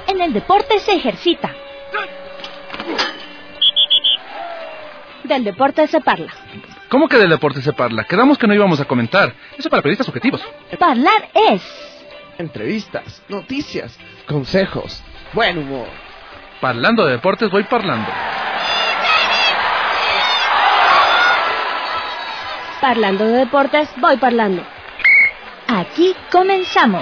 en el deporte se ejercita. Del deporte se parla. ¿Cómo que del deporte se parla? Quedamos que no íbamos a comentar. Eso para periodistas objetivos. Parlar es... entrevistas, noticias, consejos, buen humor. Parlando de deportes, voy parlando. Parlando de deportes, voy parlando. Aquí comenzamos.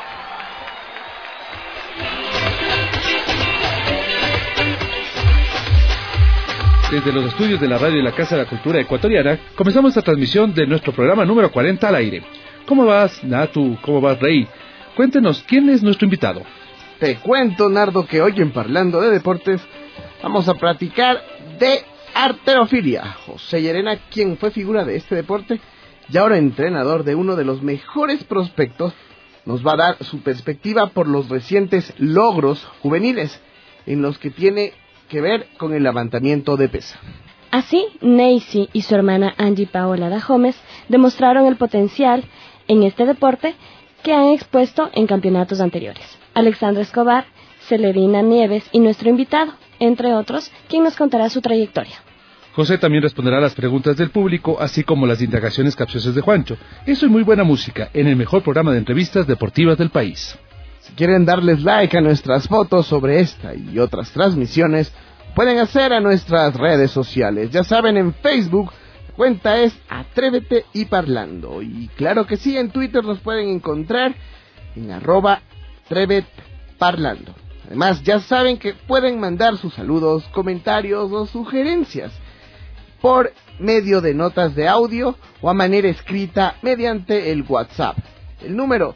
Desde los estudios de la radio y la Casa de la Cultura Ecuatoriana, comenzamos esta transmisión de nuestro programa número 40 al aire. ¿Cómo vas, Natu? ¿Cómo vas, Rey? Cuéntenos, ¿quién es nuestro invitado? Te cuento, Nardo, que hoy en Parlando de Deportes vamos a platicar de halterofilia. José Llerena, quien fue figura de este deporte y ahora entrenador de uno de los mejores prospectos, nos va a dar su perspectiva por los recientes logros juveniles en los que tiene que ver con el levantamiento de pesa. Así, Neisy y su hermana Angie Paola Dajomes demostraron el potencial en este deporte que han expuesto en campeonatos anteriores. Alexandra Escobar, Celerina Nieves y nuestro invitado, entre otros, quien nos contará su trayectoria. José también responderá a las preguntas del público, así como las indagaciones capciosas de Juancho. Eso y muy buena música en el mejor programa de entrevistas deportivas del país. Si quieren darles like a nuestras fotos sobre esta y otras transmisiones, pueden hacer a nuestras redes sociales. Ya saben, en Facebook la cuenta es Atrévete y Parlando. Y claro que sí, en Twitter nos pueden encontrar en @AtréveteParlando. Además, ya saben que pueden mandar sus saludos, comentarios o sugerencias por medio de notas de audio o a manera escrita mediante el WhatsApp. El número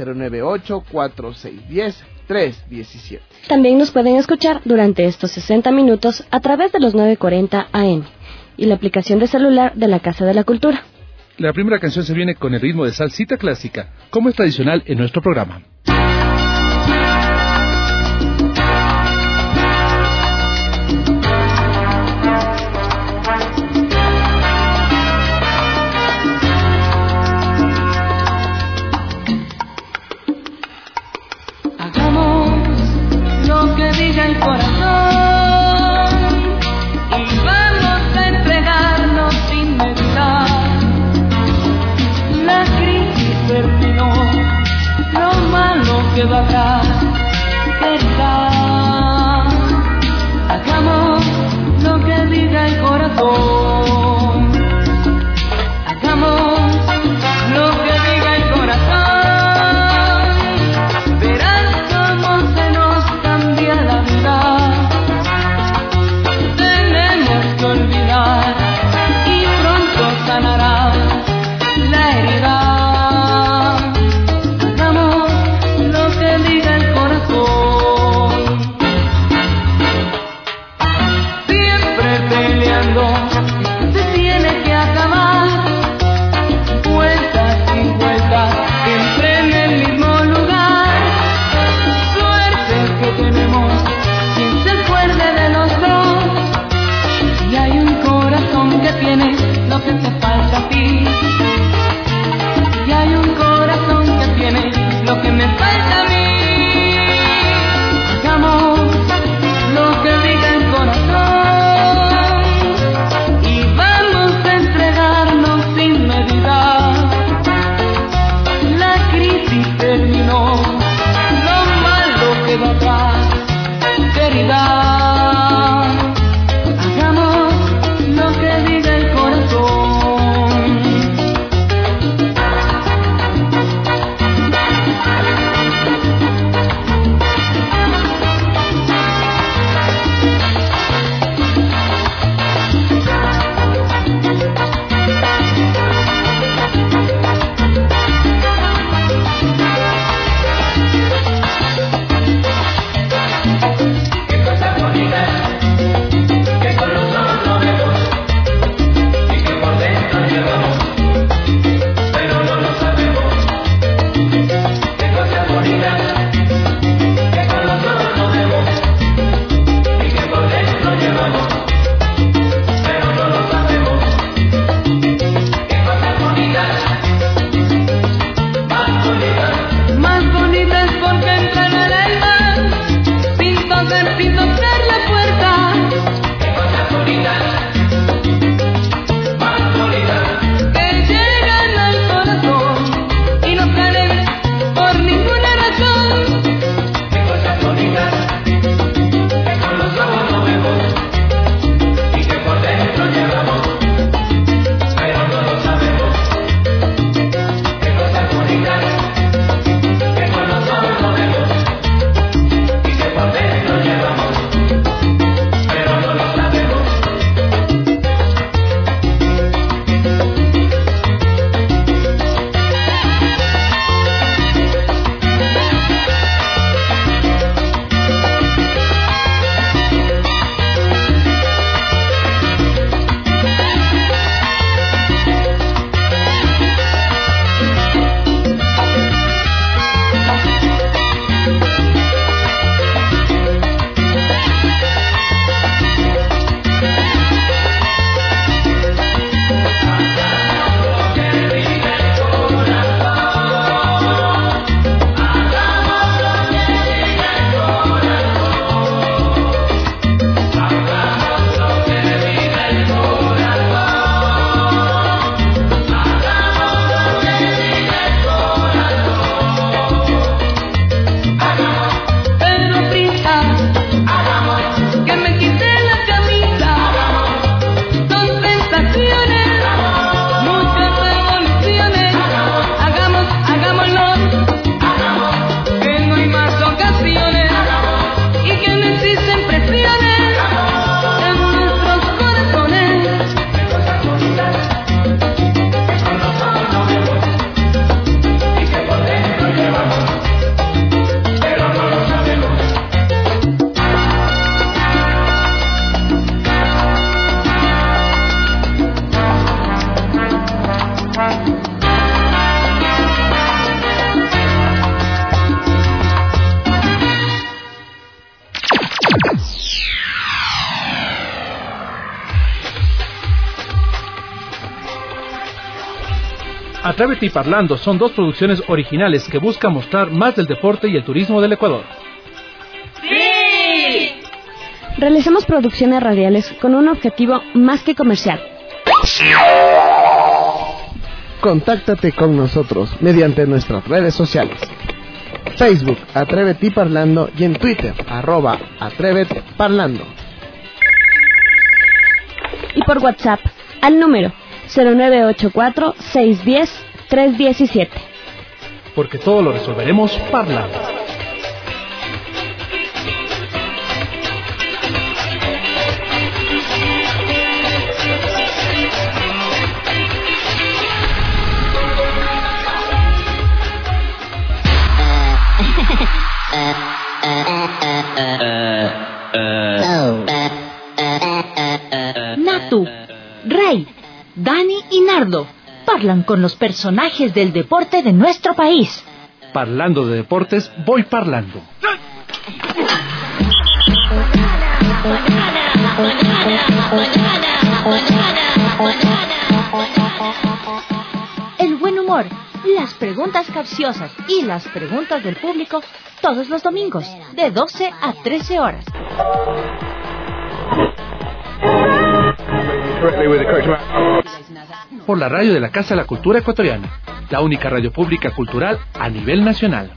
098-4610-317. También nos pueden escuchar durante estos 60 minutos a través de los 940 AM y la aplicación de celular de la Casa de la Cultura. La primera canción se viene con el ritmo de salsita clásica, como es tradicional en nuestro programa. El corazón y vamos a entregarnos sin meditar. La crisis terminó, lo malo quedó atrás. ¿Verdad? Hagamos lo que diga el corazón. Hagamos lo que diga el corazón. Verás cómo se nos cambia la vida. Tenemos que olvidar y pronto sanará la herida. Hagamos lo que diga el corazón. Siempre peleando Atrévete y Parlando son dos producciones originales que buscan mostrar más del deporte y el turismo del Ecuador. ¡Sí! Realizamos producciones radiales con un objetivo más que comercial. Contáctate con nosotros mediante nuestras redes sociales. Facebook, Atrévete y Parlando, y en Twitter, @Atrévete Parlando. Y por WhatsApp, al número 0984-610-317. Porque todo lo resolveremos parlando. Natu, Rey, Dani y Nardo parlan con los personajes del deporte de nuestro país. Parlando de deportes, voy parlando. El buen humor, las preguntas capciosas y las preguntas del público todos los domingos de 12 a 13 horas. Por la radio de la Casa de la Cultura Ecuatoriana, la única radio pública cultural a nivel nacional.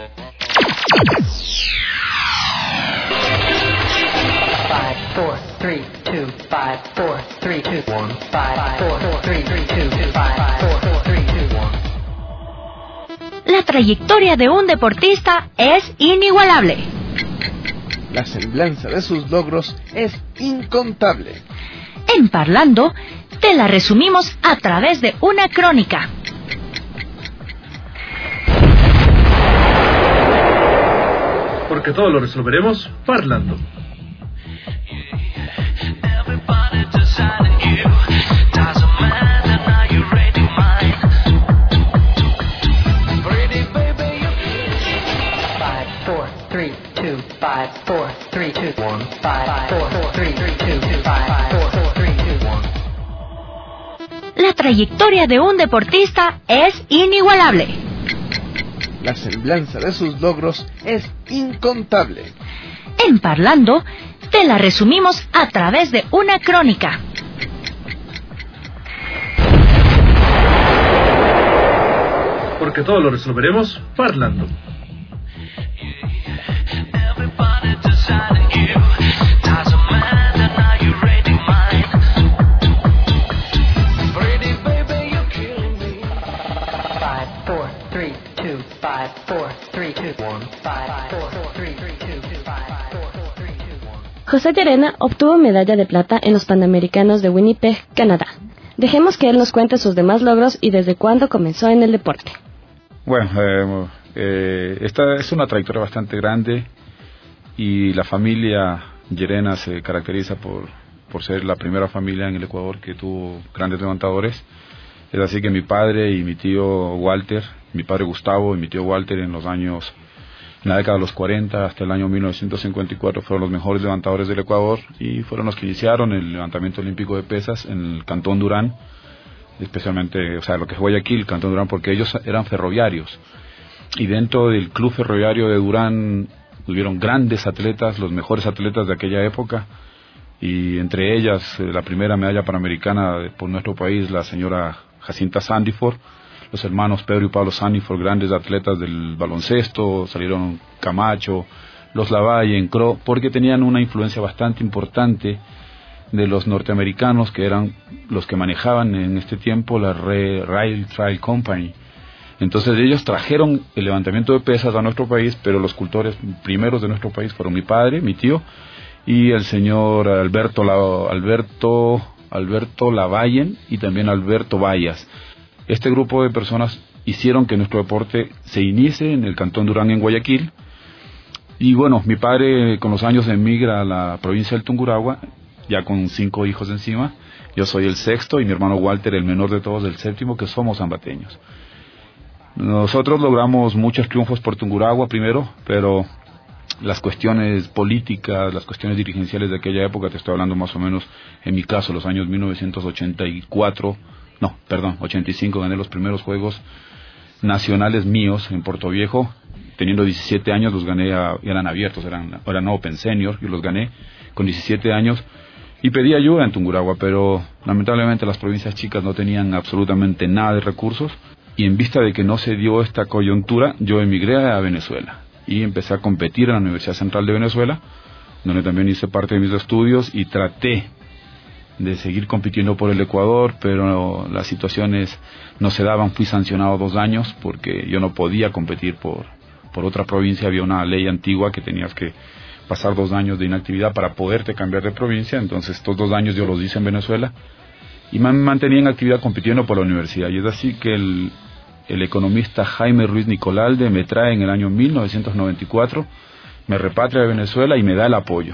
La trayectoria de un deportista es inigualable. La semblanza de sus logros es incontable. En Parlando, te la resumimos a través de una crónica. Porque todo lo resolveremos parlando. La trayectoria de un deportista es inigualable. La semblanza de sus logros es incontable. En Parlando, te la resumimos a través de una crónica. Porque todo lo resolveremos parlando. José Llerena obtuvo medalla de plata en los Panamericanos de Winnipeg, Canadá. Dejemos que él nos cuente sus demás logros y desde cuándo comenzó en el deporte. Bueno, esta es una trayectoria bastante grande y la familia Llerena se caracteriza por ser la primera familia en el Ecuador que tuvo grandes levantadores. Es así que mi padre y mi tío Walter, mi padre Gustavo y mi tío Walter en la década de los 40 hasta el año 1954 fueron los mejores levantadores del Ecuador y fueron los que iniciaron el levantamiento olímpico de pesas en el Cantón Durán, especialmente, o sea, lo que es Guayaquil, Cantón Durán, porque ellos eran ferroviarios. Y dentro del Club Ferroviario de Durán hubieron grandes atletas, los mejores atletas de aquella época, y entre ellas la primera medalla panamericana por nuestro país, la señora Jacinta Sandiford, los hermanos Pedro y Pablo Sandiford, grandes atletas del baloncesto, salieron Camacho, los Lavalle, Encro, porque tenían una influencia bastante importante de los norteamericanos, que eran los que manejaban en este tiempo la Rail Trail Company. Entonces ellos trajeron el levantamiento de pesas a nuestro país, pero los cultores primeros de nuestro país fueron mi padre, mi tío, y el señor Alberto Lavalle y también Alberto Vallas. Este grupo de personas hicieron que nuestro deporte se inicie en el Cantón Durán en Guayaquil. Y bueno, mi padre con los años emigra a la provincia del Tungurahua, ya con 5 hijos encima. Yo soy el sexto y mi hermano Walter, el menor de todos, el séptimo, que somos ambateños. Nosotros logramos muchos triunfos por Tungurahua primero, pero las cuestiones políticas, las cuestiones dirigenciales de aquella época, te estoy hablando más o menos, en mi caso, los años 1984, 85 gané los primeros juegos nacionales míos en Puerto Viejo. Teniendo 17 años los gané, eran abiertos, eran Open Senior, y los gané con 17 años. Y pedí ayuda en Tungurahua, pero lamentablemente las provincias chicas no tenían absolutamente nada de recursos. Y en vista de que no se dio esta coyuntura, yo emigré a Venezuela y empecé a competir en la Universidad Central de Venezuela, donde también hice parte de mis estudios, y traté de seguir compitiendo por el Ecuador, pero las situaciones no se daban. Fui sancionado 2 años porque yo no podía competir por otra provincia. Había una ley antigua que tenías que pasar 2 años de inactividad para poderte cambiar de provincia. Entonces estos 2 años yo los hice en Venezuela y me mantenía en actividad compitiendo por la universidad. Y es así que el economista Jaime Ruiz Nicolalde me trae en el año 1994, me repatria de Venezuela y me da el apoyo.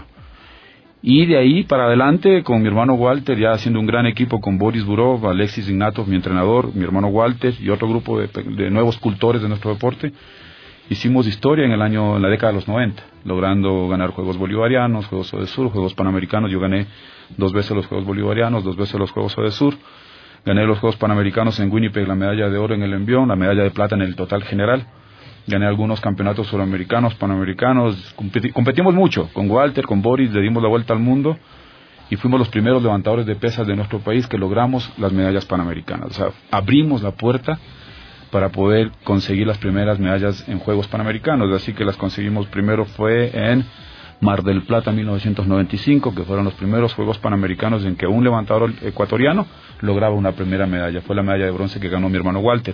Y de ahí para adelante, con mi hermano Walter, ya haciendo un gran equipo con Boris Burov, Alexis Ignatov, mi entrenador, mi hermano Walter y otro grupo de nuevos cultores de nuestro deporte, hicimos historia en la década de los 90, logrando ganar Juegos Bolivarianos, Juegos Odesur, Juegos Panamericanos. Yo gané 2 veces los Juegos Bolivarianos, 2 veces los Juegos Odesur. Gané los Juegos Panamericanos en Winnipeg, la medalla de oro en el envión, la medalla de plata en el total general. Gané algunos campeonatos suramericanos, panamericanos. Competimos mucho con Walter, con Boris, le dimos la vuelta al mundo y fuimos los primeros levantadores de pesas de nuestro país que logramos las medallas panamericanas. O sea, abrimos la puerta para poder conseguir las primeras medallas en Juegos Panamericanos. Así que las conseguimos. Primero fue en Mar del Plata 1995, que fueron los primeros Juegos Panamericanos en que un levantador ecuatoriano lograba una primera medalla. Fue la medalla de bronce que ganó mi hermano Walter.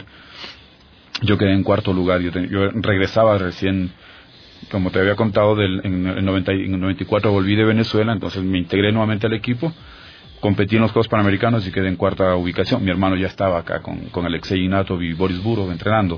Yo quedé en 4º lugar. Yo regresaba recién, como te había contado, en el 94 volví de Venezuela, entonces me integré nuevamente al equipo. Competí en los Juegos Panamericanos y quedé en 4ª ubicación. Mi hermano ya estaba acá con Alexei Ignatov y Boris Burov entrenando.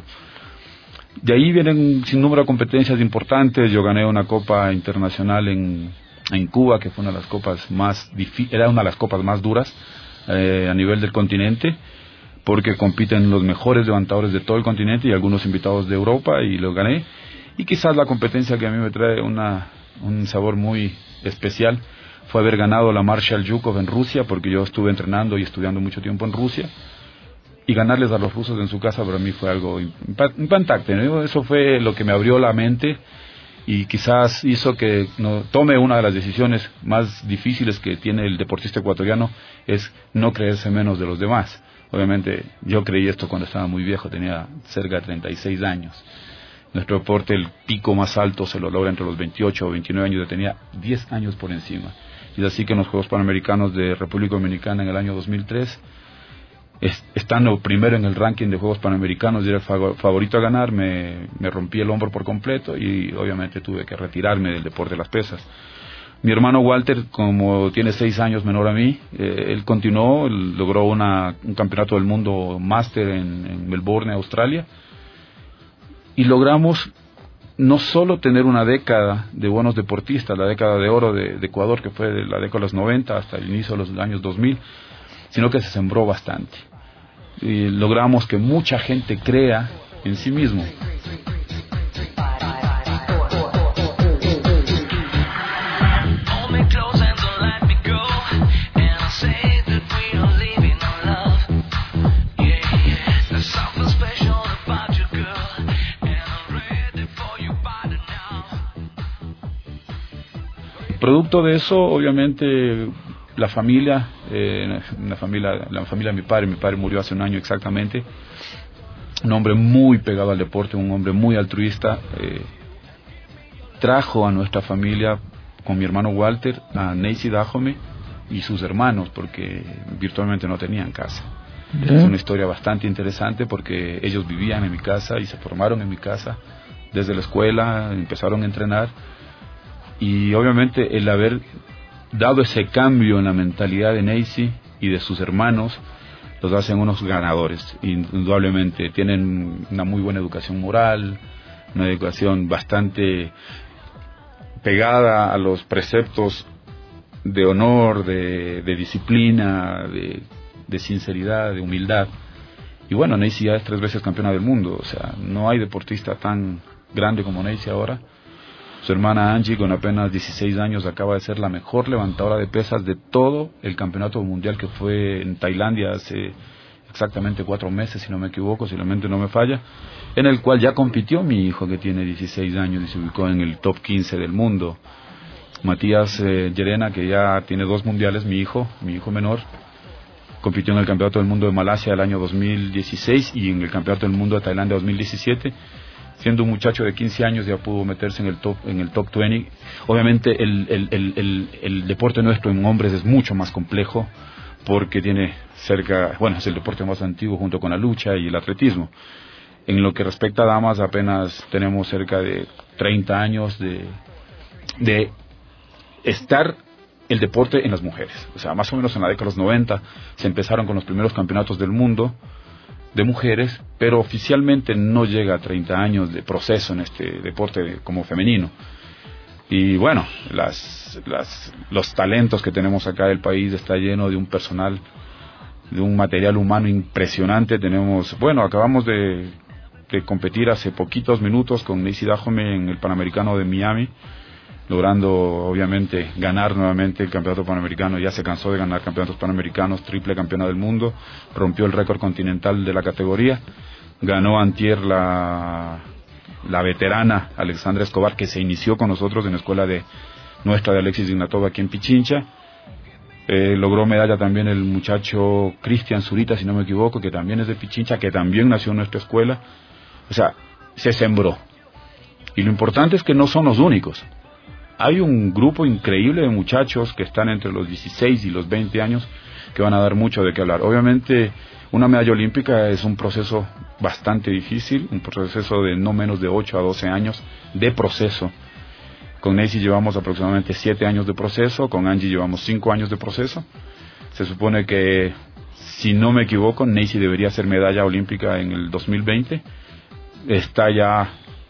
De ahí vienen un sinnúmero de competencias importantes. Yo gané una Copa Internacional en Cuba, que fue una de las copas era una de las copas más duras a nivel del continente, porque compiten los mejores levantadores de todo el continente y algunos invitados de Europa, y lo gané. Y quizás la competencia que a mí me trae un sabor muy especial fue haber ganado la Marshall Yukov en Rusia, porque yo estuve entrenando y estudiando mucho tiempo en Rusia, y ganarles a los rusos en su casa para mí fue algo impactante, ¿no? Eso fue lo que me abrió la mente y quizás hizo que tome una de las decisiones más difíciles que tiene el deportista ecuatoriano, es no creerse menos de los demás. Obviamente yo creí esto cuando estaba muy viejo, tenía cerca de 36 años. Nuestro deporte, el pico más alto se lo logra entre los 28 o 29 años, yo tenía 10 años por encima. Y es así que en los Juegos Panamericanos de República Dominicana en el año 2003, estando primero en el ranking de Juegos Panamericanos y era el favorito a ganar, me rompí el hombro por completo y obviamente tuve que retirarme del deporte de las pesas. Mi hermano Walter, como tiene 6 años menor a mí, él continuó, logró un campeonato del mundo máster en Melbourne, Australia, y logramos no solo tener una década de buenos deportistas, la década de oro de Ecuador, que fue de la década de los 90 hasta el inicio de los años 2000, sino que se sembró bastante. Y logramos que mucha gente crea en sí mismo. Producto de eso, obviamente, la familia de mi padre murió hace un año exactamente, un hombre muy pegado al deporte, un hombre muy altruista, trajo a nuestra familia con mi hermano Walter a Neisy Dajome y sus hermanos, porque virtualmente no tenían casa. Es una historia bastante interesante porque ellos vivían en mi casa y se formaron en mi casa desde la escuela, empezaron a entrenar. Y obviamente el haber dado ese cambio en la mentalidad de Neisy y de sus hermanos los hacen unos ganadores. Indudablemente tienen una muy buena educación moral, una educación bastante pegada a los preceptos de honor, de disciplina, de sinceridad, de humildad. Y bueno, Neisy ya es 3 veces campeona del mundo, o sea, no hay deportista tan grande como Neisy ahora. Su hermana Angie, con apenas 16 años, acaba de ser la mejor levantadora de pesas de todo el campeonato mundial que fue en Tailandia hace exactamente 4 meses, si no me equivoco, si la mente no me falla, en el cual ya compitió mi hijo, que tiene 16 años y se ubicó en el top 15 del mundo. Matías Llerena, que ya tiene 2 mundiales, mi hijo menor, compitió en el Campeonato del Mundo de Malasia del año 2016 y en el Campeonato del Mundo de Tailandia 2017. Siendo un muchacho de 15 años ya pudo meterse en el top 20. Obviamente el deporte nuestro en hombres es mucho más complejo porque tiene es el deporte más antiguo junto con la lucha y el atletismo. En lo que respecta a damas, apenas tenemos cerca de 30 años de estar el deporte en las mujeres. O sea, más o menos en la década de los 90 se empezaron con los primeros campeonatos del mundo de mujeres, pero oficialmente no llega a 30 años de proceso en este deporte como femenino. Y bueno, los talentos que tenemos acá del país está lleno de un personal, de un material humano impresionante. Acabamos de competir hace poquitos minutos con Neisy Dajome en el Panamericano de Miami, logrando obviamente ganar nuevamente el campeonato panamericano. Ya se cansó de ganar campeonatos panamericanos, triple campeona del mundo, rompió el récord continental de la categoría, ganó antier la veterana Alexandra Escobar, que se inició con nosotros en la escuela de Alexis Ignatova aquí en Pichincha. Logró medalla también el muchacho Cristian Zurita, si no me equivoco, que también es de Pichincha, que también nació en nuestra escuela. O sea, se sembró. Y lo importante es que no son los únicos. Hay un grupo increíble de muchachos que están entre los 16 y los 20 años que van a dar mucho de qué hablar. Obviamente, una medalla olímpica es un proceso bastante difícil, un proceso de no menos de 8 a 12 años de proceso. Con Neisy llevamos aproximadamente 7 años de proceso, con Angie llevamos 5 años de proceso. Se supone que, si no me equivoco, Neisy debería ser medalla olímpica en el 2020. Está ya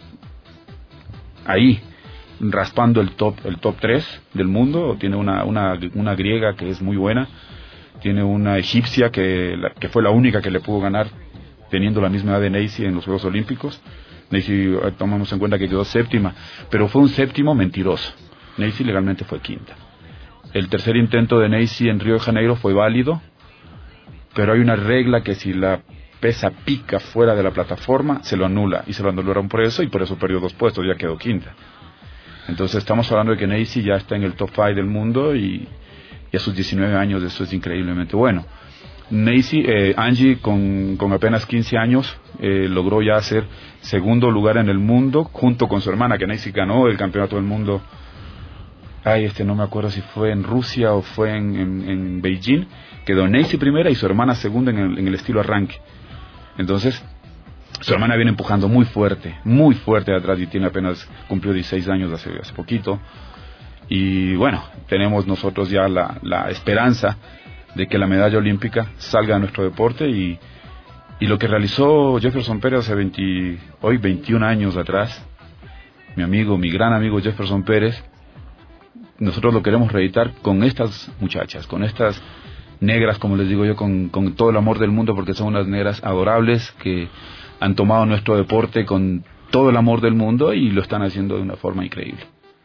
ahí, raspando el top 3 del mundo. Tiene una griega que es muy buena, tiene una egipcia que fue la única que le pudo ganar teniendo la misma edad de Neisy en los Juegos Olímpicos. Neisy, tomamos en cuenta que quedó séptima, pero fue un séptimo mentiroso. Neisy legalmente fue quinta. El tercer intento de Neisy en Río de Janeiro fue válido, pero hay una regla que si la pesa pica fuera de la plataforma, se lo anula, y se lo anularon por eso, y por eso perdió 2 puestos, ya quedó quinta. Entonces estamos hablando de que Neisy ya está en el top 5 del mundo, y a sus 19 años eso es increíblemente bueno. Angie con apenas 15 años logró ya ser segundo lugar en el mundo junto con su hermana, que Neisy ganó el campeonato del mundo. No me acuerdo si fue en Rusia o fue en Beijing. Quedó Neisy primera y su hermana segunda en el estilo arranque. Entonces su hermana viene empujando muy fuerte de atrás, y cumplió 16 años hace poquito. Y bueno, tenemos nosotros ya la esperanza de que la medalla olímpica salga a nuestro deporte, y lo que realizó Jefferson Pérez hace 21 años atrás, mi gran amigo Jefferson Pérez, nosotros lo queremos reeditar con estas muchachas, con estas negras, como les digo yo, con todo el amor del mundo, porque son unas negras adorables que han tomado nuestro deporte con todo el amor del mundo y lo están haciendo de una forma increíble.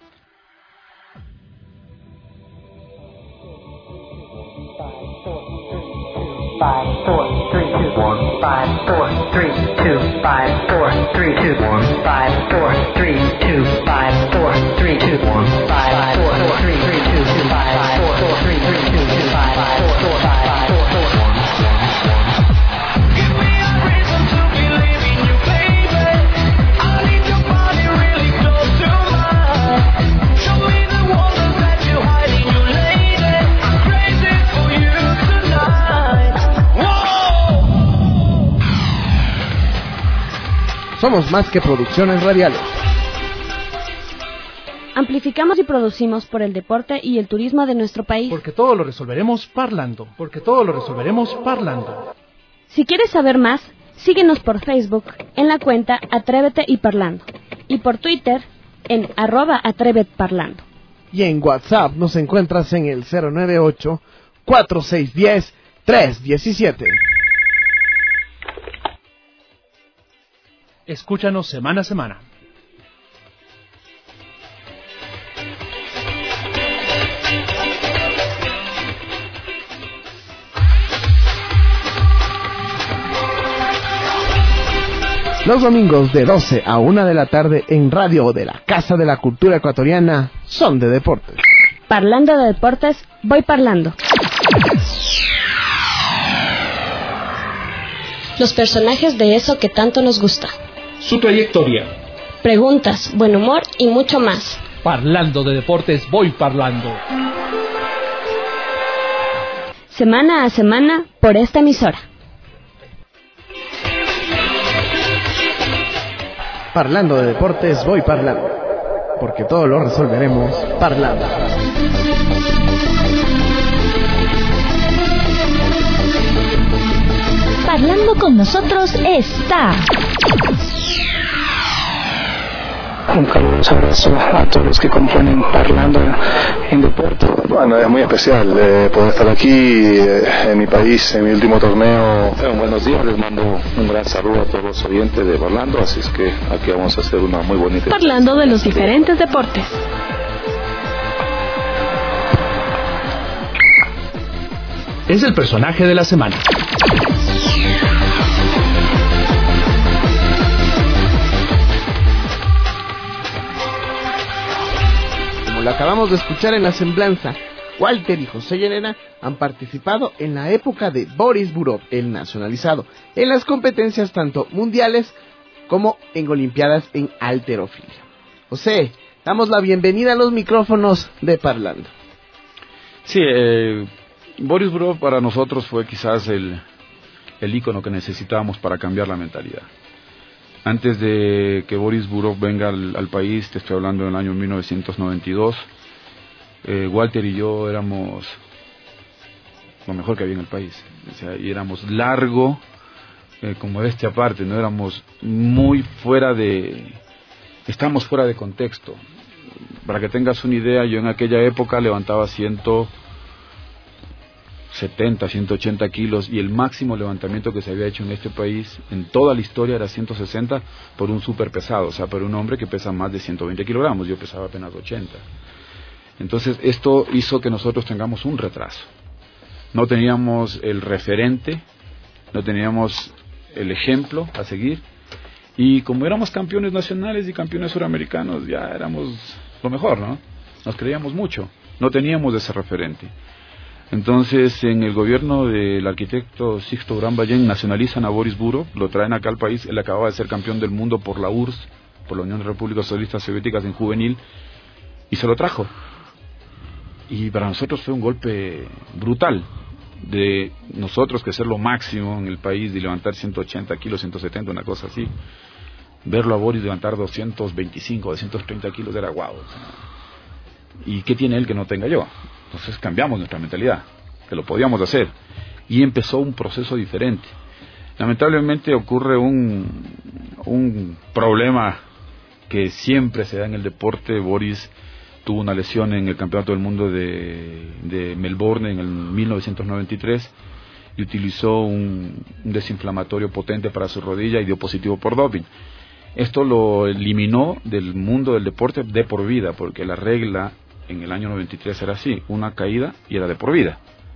Five, four, three, two, one. 5, 4, 3, 2, 5, 4, 3, 2, 1. 5, 4, 3, 2, 5, 4, 3, 2, 1. 5, 4, 3, 2, 5, 4, 3, 2, 5, 4, 4, 5, 4, 4, 1. Give me a reason to believe in you, baby. I need your body really close to mine. Show me the wonders that you hide in you, lady. I'm crazy for you tonight. Somos más que producciones radiales. Amplificamos y producimos por el deporte y el turismo de nuestro país. Porque todo lo resolveremos parlando. Si quieres saber más, síguenos por Facebook en la cuenta Atrévete y Parlando, y por Twitter en @atrevetparlando. Y en WhatsApp nos encuentras en el 098-4610-317. Escúchanos semana a semana. Los domingos de 12 a 1 de la tarde en Radio de la Casa de la Cultura Ecuatoriana son de deportes. Parlando de deportes, voy parlando. Los personajes de eso que tanto nos gusta. Su trayectoria. Preguntas, buen humor y mucho más. Parlando de deportes, voy parlando. Semana a semana por esta emisora. Parlando de deportes, voy parlando. Porque todo lo resolveremos parlando. Parlando con nosotros está... Un caluroso abrazo a todos los que componen Parlando en Deporte. Bueno, es muy especial poder estar aquí en mi país, en mi último torneo. Buenos días, les mando un gran saludo a todos los oyentes de Parlando, así es que aquí vamos a hacer una muy bonita... Parlando de los diferentes deportes. Es el personaje de la semana. Como lo acabamos de escuchar en la semblanza, Walter y José Llerena han participado en la época de Boris Burov, el nacionalizado, en las competencias tanto mundiales como en olimpiadas en halterofilia. José, damos la bienvenida a los micrófonos de Parlando. Sí, Boris Burov para nosotros fue quizás el ícono que necesitábamos para cambiar la mentalidad. Antes de que Boris Burov venga al país, te estoy hablando del año 1992, Walter y yo éramos lo mejor que había en el país. O sea, y éramos largo, como de este aparte, no éramos muy estábamos fuera de contexto. Para que tengas una idea, yo en aquella época levantaba 170, 180 kilos y el máximo levantamiento que se había hecho en este país en toda la historia era 160 por un súper pesado, o sea, por un hombre que pesa más de 120 kilogramos, yo pesaba apenas 80. Entonces esto hizo que nosotros tengamos un retraso. No teníamos el referente, no teníamos el ejemplo a seguir y como éramos campeones nacionales y campeones suramericanos ya éramos lo mejor, ¿no? Nos creíamos mucho, no teníamos ese referente. Entonces, en el gobierno del arquitecto Sixto Durán Ballén nacionalizan a Boris Burov, lo traen acá al país, él acababa de ser campeón del mundo por la URSS, por la Unión de Repúblicas Socialistas Soviéticas en juvenil, y se lo trajo. Y para nosotros fue un golpe brutal, de nosotros que ser lo máximo en el país, de levantar 180 kilos, 170, una cosa así, verlo a Boris levantar 225, 230 kilos era guau. ¿Y qué tiene él que no tenga yo? Entonces cambiamos nuestra mentalidad, que lo podíamos hacer, y empezó un proceso diferente. Lamentablemente ocurre un problema que siempre se da en el deporte. Boris tuvo una lesión en el Campeonato del Mundo de Melbourne en el 1993 y utilizó un desinflamatorio potente para su rodilla y dio positivo por doping. Esto lo eliminó del mundo del deporte de por vida, porque la regla en el año 93 era así, una caída y era de por vida.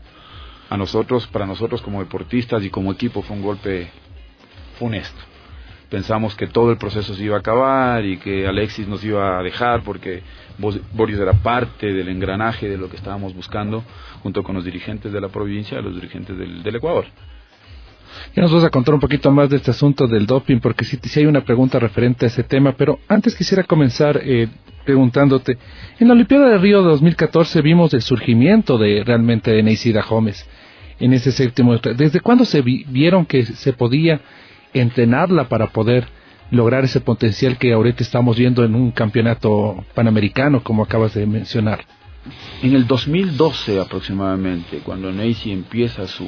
Para nosotros como deportistas y como equipo fue un golpe funesto. Pensamos que todo el proceso se iba a acabar y que Alexis nos iba a dejar porque Boris era parte del engranaje de lo que estábamos buscando junto con los dirigentes de la provincia y los dirigentes del Ecuador. Ya nos vas a contar un poquito más de este asunto del doping, porque sí hay una pregunta referente a ese tema, pero antes quisiera comenzar preguntándote, en la Olimpiada de Río 2014 vimos el surgimiento realmente de Neisida Gómez en ese séptimo. ¿Desde cuándo se vieron que se podía entrenarla para poder lograr ese potencial que ahorita estamos viendo en un campeonato panamericano, como acabas de mencionar? En el 2012 aproximadamente, cuando Neisy empieza su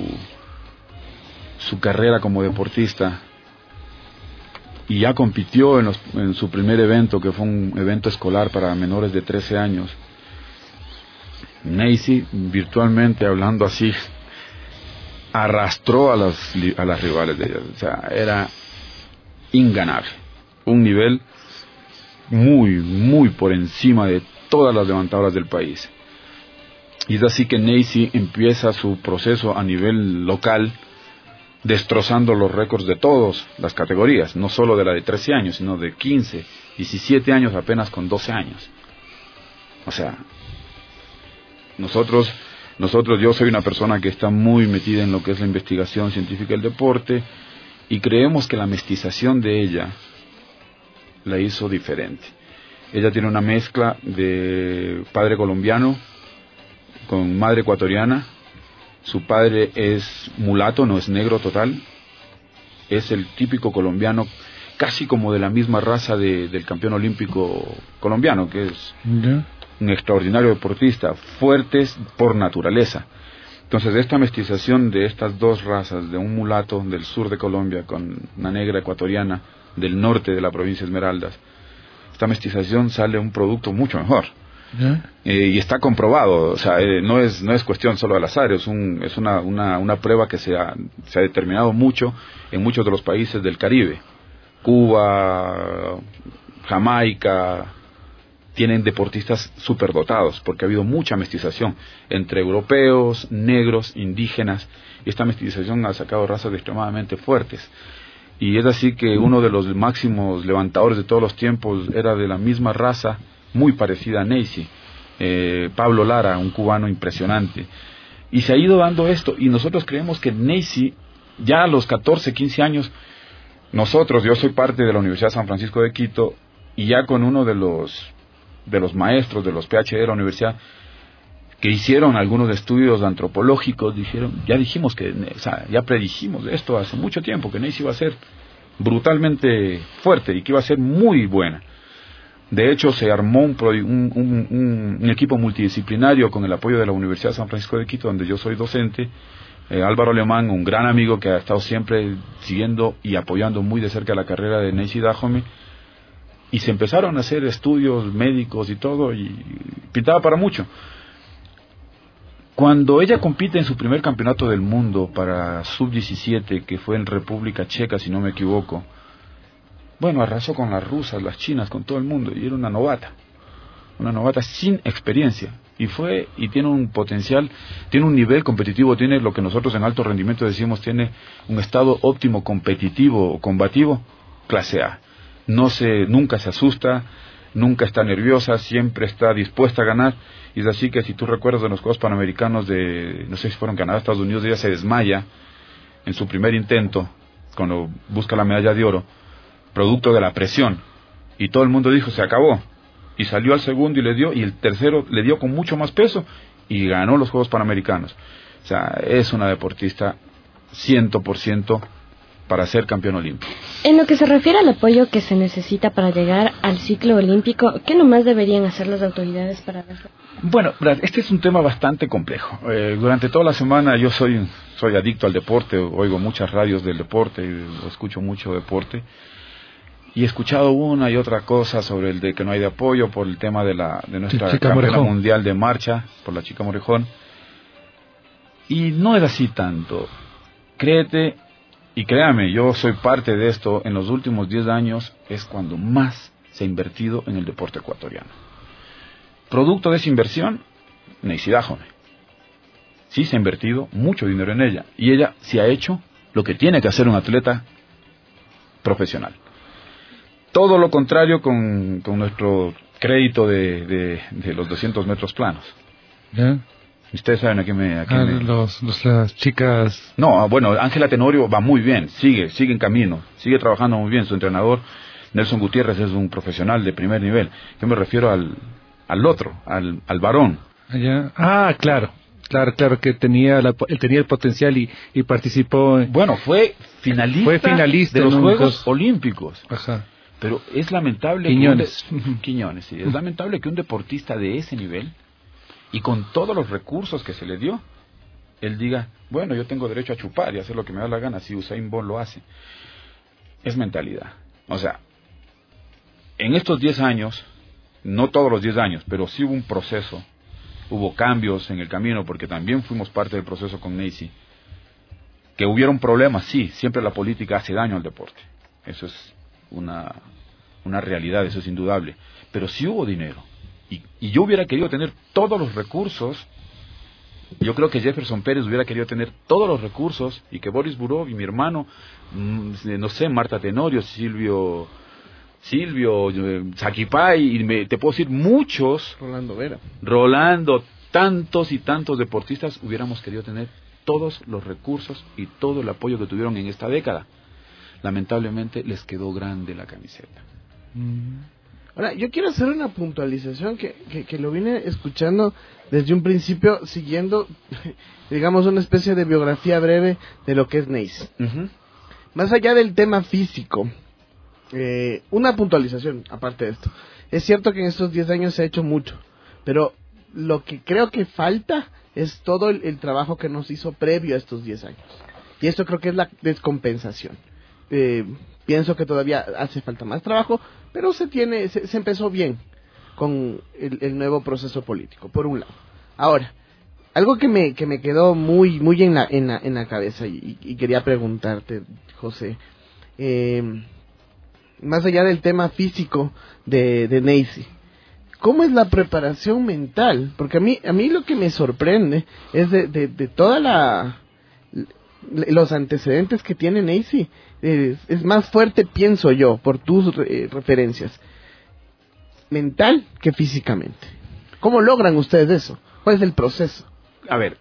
carrera como deportista y ya compitió en su primer evento, que fue un evento escolar para menores de 13 años, Neisy, virtualmente hablando así, arrastró a las rivales de ella. O sea, era inganable, un nivel muy, muy por encima de todas las levantadoras del país. Y es así que Neisy empieza su proceso a nivel local destrozando los récords de todas las categorías, no solo de la de 13 años, sino de 15, 17 años apenas con 12 años. O sea, nosotros, yo soy una persona que está muy metida en lo que es la investigación científica del deporte, y creemos que la mestización de ella la hizo diferente. Ella tiene una mezcla de padre colombiano con madre ecuatoriana. Su padre es mulato, no es negro total. Es el típico colombiano, casi como de la misma raza del campeón olímpico colombiano, que es un extraordinario deportista, fuertes por naturaleza. Entonces, esta mestización de estas dos razas, de un mulato del sur de Colombia con una negra ecuatoriana del norte de la provincia de Esmeraldas, esta mestización sale un producto mucho mejor. Y está comprobado, o sea, no es cuestión solo al azar, es una prueba que se ha determinado mucho en muchos de los países del Caribe. Cuba, Jamaica, tienen deportistas superdotados, porque ha habido mucha mestización entre europeos, negros, indígenas, y esta mestización ha sacado razas extremadamente fuertes. Y es así que uno de los máximos levantadores de todos los tiempos era de la misma raza, muy parecida a Neisy, Pablo Lara, un cubano impresionante. Y se ha ido dando esto, y nosotros creemos que Neisy, ya a los 14, 15 años, yo soy parte de la Universidad San Francisco de Quito, y ya con uno de los maestros de los PhD de la universidad, que hicieron algunos estudios antropológicos, ya predijimos esto hace mucho tiempo, que Neisy iba a ser brutalmente fuerte y que iba a ser muy buena. De hecho, se armó un equipo multidisciplinario con el apoyo de la Universidad San Francisco de Quito, donde yo soy docente. Álvaro Alemán, un gran amigo que ha estado siempre siguiendo y apoyando muy de cerca la carrera de Neisy Dajome, y se empezaron a hacer estudios médicos y todo, y pintaba para mucho. Cuando ella compite en su primer campeonato del mundo para sub-17, que fue en República Checa, si no me equivoco, bueno, arrasó con las rusas, las chinas, con todo el mundo, y era una novata sin experiencia, y tiene un potencial, tiene un nivel competitivo, tiene lo que nosotros en alto rendimiento decimos, tiene un estado óptimo competitivo o combativo, clase A. Nunca se asusta, nunca está nerviosa, siempre está dispuesta a ganar, y es así que si tú recuerdas de los Juegos Panamericanos no sé si fueron Canadá, Estados Unidos, ella se desmaya en su primer intento, cuando busca la medalla de oro, producto de la presión, y todo el mundo dijo, se acabó, y salió al segundo y le dio, y el tercero le dio con mucho más peso, y ganó los Juegos Panamericanos. O sea, es una deportista 100% para ser campeón olímpico. En lo que se refiere al apoyo que se necesita para llegar al ciclo olímpico, ¿qué nomás deberían hacer las autoridades para verlo? Bueno, este es un tema bastante complejo. Durante toda la semana yo soy adicto al deporte, oigo muchas radios del deporte, escucho mucho deporte, y he escuchado una y otra cosa sobre el de que no hay de apoyo por el tema de nuestra campeona mundial de marcha, por la chica Morejón, y no es así tanto. Créete y créame, yo soy parte de esto. En los últimos 10 años es cuando más se ha invertido en el deporte ecuatoriano. Producto de esa inversión, Neisy Dajome. Sí se ha invertido mucho dinero en ella, y ella sí ha hecho lo que tiene que hacer un atleta profesional. Todo lo contrario con nuestro crédito de los 200 metros planos. ¿Ya? Ustedes saben a qué me... Las chicas... No, bueno, Ángela Tenorio va muy bien, sigue en camino, sigue trabajando muy bien. Su entrenador, Nelson Gutiérrez, es un profesional de primer nivel. Yo me refiero al otro, al varón. ¿Ya? Claro, que tenía el potencial y participó. Bueno, fue finalista de los Juegos Olímpicos. Ajá. Pero es lamentable... Quiñones, sí. Es lamentable que un deportista de ese nivel, y con todos los recursos que se le dio, él diga, bueno, yo tengo derecho a chupar y hacer lo que me da la gana, si Usain Bolt lo hace. Es mentalidad. O sea, en estos 10 años, no todos los 10 años, pero sí hubo un proceso, hubo cambios en el camino, porque también fuimos parte del proceso con Neisy, que hubieron problemas, sí, siempre la política hace daño al deporte. Eso es una realidad, eso es indudable. Pero sí hubo dinero. Y yo hubiera querido tener todos los recursos Yo creo que Jefferson Pérez hubiera querido tener todos los recursos y que Boris Burov y mi hermano, no sé, Marta Tenorio, Silvio, Saquipay, y te puedo decir muchos, Rolando, tantos y tantos deportistas hubiéramos querido tener todos los recursos y todo el apoyo que tuvieron en esta década. Lamentablemente les quedó grande la camiseta. Ahora, yo quiero hacer una puntualización que lo vine escuchando desde un principio, siguiendo, digamos, una especie de biografía breve de lo que es Neisy. Más allá del tema físico, una puntualización aparte de esto. Es cierto que en estos 10 años se ha hecho mucho, pero lo que creo que falta es todo el trabajo que nos hizo previo a estos 10 años. Y esto creo que es la descompensación. Pienso que todavía hace falta más trabajo, pero se empezó bien con el nuevo proceso político, por un lado. Ahora, algo que me quedó muy en la cabeza y quería preguntarte, José, más allá del tema físico de Neisy, ¿cómo es la preparación mental? Porque a mí lo que me sorprende es de toda los antecedentes que tiene Neisy, es más fuerte, pienso yo, por tus referencias, mental que físicamente. ¿Cómo logran ustedes eso? ¿Cuál es el proceso? A ver,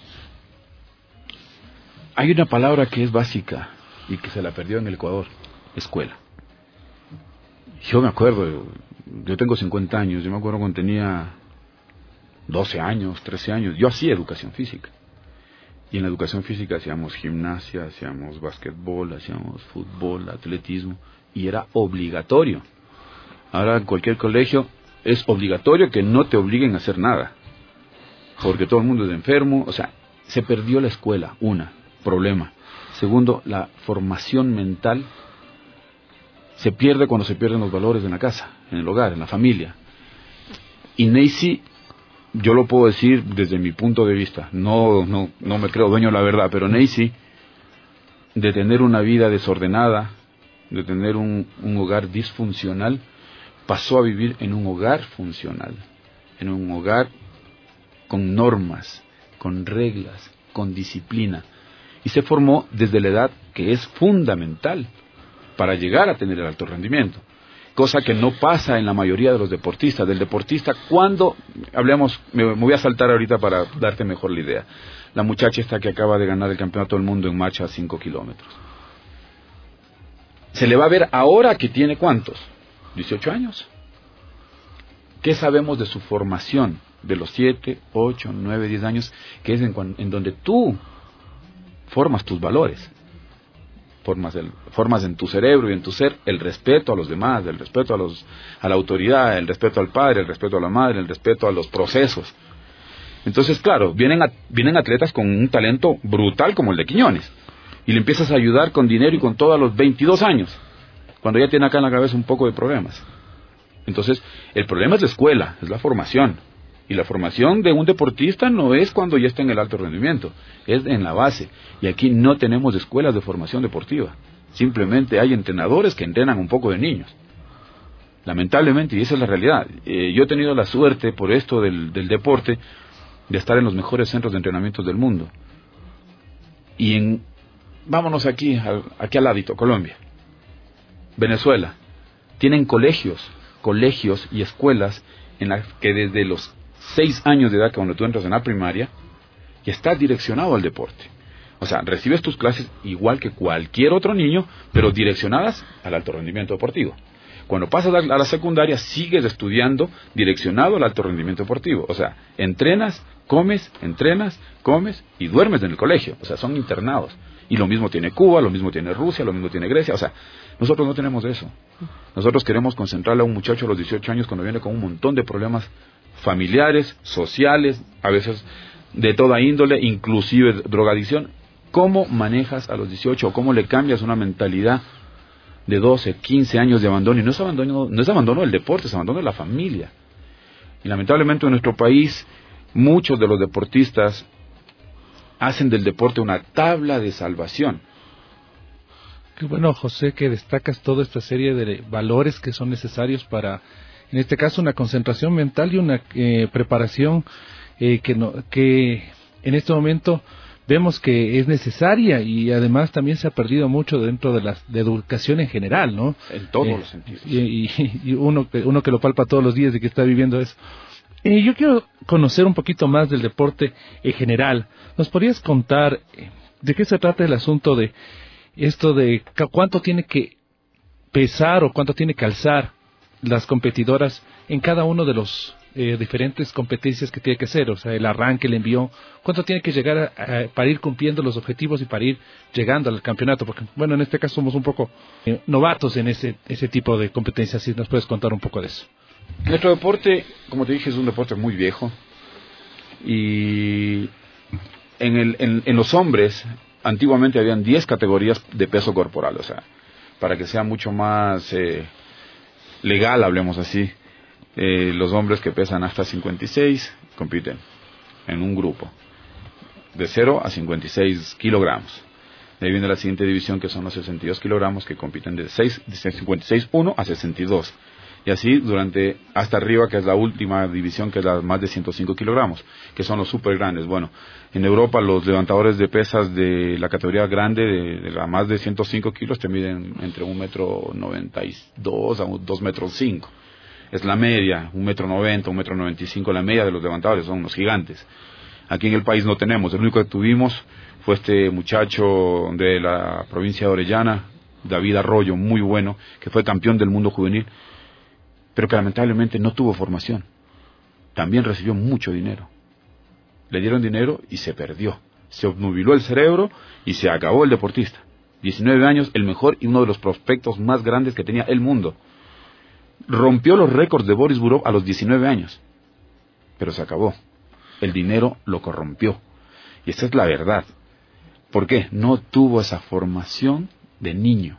hay una palabra que es básica y que se la perdió en el Ecuador: escuela. Yo me acuerdo, yo tengo 50 años, yo me acuerdo cuando tenía 12 años, 13 años, yo hacía educación física. Y en la educación física hacíamos gimnasia, hacíamos básquetbol, hacíamos fútbol, atletismo, y era obligatorio. Ahora en cualquier colegio es obligatorio que no te obliguen a hacer nada, porque todo el mundo es enfermo. O sea, se perdió la escuela, problema. Segundo, la formación mental se pierde cuando se pierden los valores en la casa, en el hogar, en la familia. Y Neisy, yo lo puedo decir desde mi punto de vista, no me creo dueño de la verdad, pero Neisy, de tener una vida desordenada, de tener un hogar disfuncional, pasó a vivir en un hogar funcional, en un hogar con normas, con reglas, con disciplina, y se formó desde la edad que es fundamental para llegar a tener el alto rendimiento. Cosa que no pasa en la mayoría de los deportistas. Del deportista, cuando hablemos, me voy a saltar ahorita para darte mejor la idea. La muchacha esta que acaba de ganar el campeonato del mundo en marcha a 5 kilómetros. Se le va a ver ahora que tiene ¿cuántos? 18 años. ¿Qué sabemos de su formación? De los 7, 8, 9, 10 años, que es en donde tú formas tus valores. Formas en tu cerebro y en tu ser el respeto a los demás, el respeto a la autoridad, el respeto al padre, el respeto a la madre, el respeto a los procesos. Entonces, claro, vienen atletas con un talento brutal como el de Quiñones, y le empiezas a ayudar con dinero y con todo a los 22 años, cuando ya tiene acá en la cabeza un poco de problemas. Entonces, el problema es la escuela, es la formación. Y la formación de un deportista no es cuando ya está en el alto rendimiento, es en la base. Y aquí no tenemos escuelas de formación deportiva. Simplemente hay entrenadores que entrenan un poco de niños. Lamentablemente, y esa es la realidad. Yo he tenido la suerte, por esto del deporte, de estar en los mejores centros de entrenamiento del mundo. Y vámonos aquí al ladito, Colombia, Venezuela. Tienen colegios y escuelas en las que desde los 6 años de edad, cuando tú entras en la primaria, ya estás direccionado al deporte. O sea, recibes tus clases igual que cualquier otro niño, pero direccionadas al alto rendimiento deportivo. Cuando pasas a la secundaria, sigues estudiando direccionado al alto rendimiento deportivo. O sea, entrenas, comes y duermes en el colegio. O sea, son internados. Y lo mismo tiene Cuba, lo mismo tiene Rusia, lo mismo tiene Grecia. O sea, nosotros no tenemos eso. Nosotros queremos concentrarle a un muchacho a los 18 años cuando viene con un montón de problemas familiares, sociales, a veces de toda índole, inclusive drogadicción. ¿Cómo manejas a los 18 o cómo le cambias una mentalidad de 12, 15 años de abandono? Y no es abandono del deporte, es abandono de la familia. Y lamentablemente en nuestro país muchos de los deportistas hacen del deporte una tabla de salvación. Qué bueno, José, que destacas toda esta serie de valores que son necesarios para, en este caso, una concentración mental y una preparación que en este momento vemos que es necesaria y además también se ha perdido mucho dentro de educación en general, ¿no? En todos los sentidos. Y uno que lo palpa todos los días y que está viviendo eso. Yo quiero conocer un poquito más del deporte en general. ¿Nos podrías contar de qué se trata el asunto de esto de cuánto tiene que pesar o cuánto tiene que alzar las competidoras en cada uno de los diferentes competencias que tiene que hacer? O sea, el arranque, el envío, cuánto tiene que llegar para ir cumpliendo los objetivos y para ir llegando al campeonato, porque bueno, en este caso somos un poco novatos en ese tipo de competencias. Si nos puedes contar un poco de eso. Nuestro deporte, como te dije, es un deporte muy viejo, y en los hombres antiguamente habían 10 categorías de peso corporal, o sea, para que sea mucho más legal, hablemos así. Los hombres que pesan hasta 56 compiten en un grupo de 0 a 56 kilogramos. De ahí viene la siguiente división, que son los 62 kilogramos, que compiten de 56-1 a 62. Y así hasta arriba, que es la última división, que es la más de 105 kilogramos, que son los super grandes. Bueno, en Europa los levantadores de pesas de la categoría grande, de la más de 105 kilos, te miden entre 1,92 m a 2,5 m. Es la media, 1,90 m, 1,95 m, la media de los levantadores, son unos gigantes. Aquí en el país no tenemos, el único que tuvimos fue este muchacho de la provincia de Orellana, David Arroyo, muy bueno, que fue campeón del mundo juvenil, pero que lamentablemente no tuvo formación. También recibió mucho dinero. Le dieron dinero y se perdió. Se obnubiló el cerebro y se acabó el deportista. 19 años, el mejor y uno de los prospectos más grandes que tenía el mundo. Rompió los récords de Boris Burov a los 19 años. Pero se acabó. El dinero lo corrompió. Y esa es la verdad. ¿Por qué? No tuvo esa formación de niño.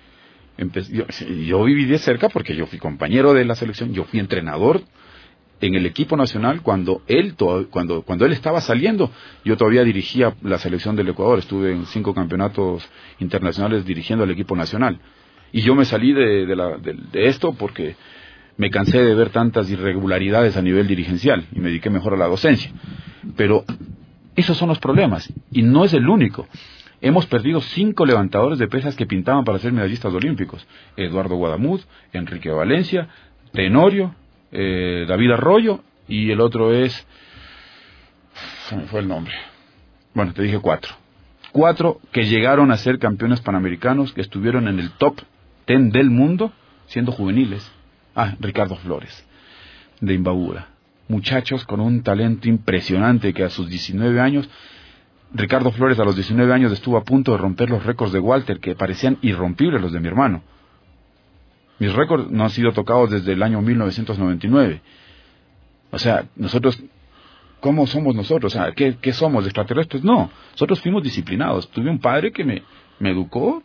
Yo viví de cerca porque yo fui compañero de la selección, yo fui entrenador en el equipo nacional cuando él estaba saliendo. Yo todavía dirigía la selección del Ecuador, estuve en 5 campeonatos internacionales dirigiendo al equipo nacional. Y yo me salí de esto porque me cansé de ver tantas irregularidades a nivel dirigencial y me dediqué mejor a la docencia. Pero esos son los problemas y no es el único. Hemos perdido 5 levantadores de pesas que pintaban para ser medallistas olímpicos. Eduardo Guadamud, Enrique Valencia, Tenorio, David Arroyo, y el otro es... se me fue el nombre. Bueno, te dije 4. 4 que llegaron a ser campeones panamericanos, que estuvieron en el top 10 del mundo, siendo juveniles. Ricardo Flores, de Imbabura. Muchachos con un talento impresionante que a sus 19 años... Ricardo Flores a los 19 años estuvo a punto de romper los récords de Walter, que parecían irrompibles los de mi hermano. Mis récords no han sido tocados desde el año 1999. O sea, nosotros, ¿cómo somos nosotros? O sea, ¿qué somos, extraterrestres? No, nosotros fuimos disciplinados. Tuve un padre que me educó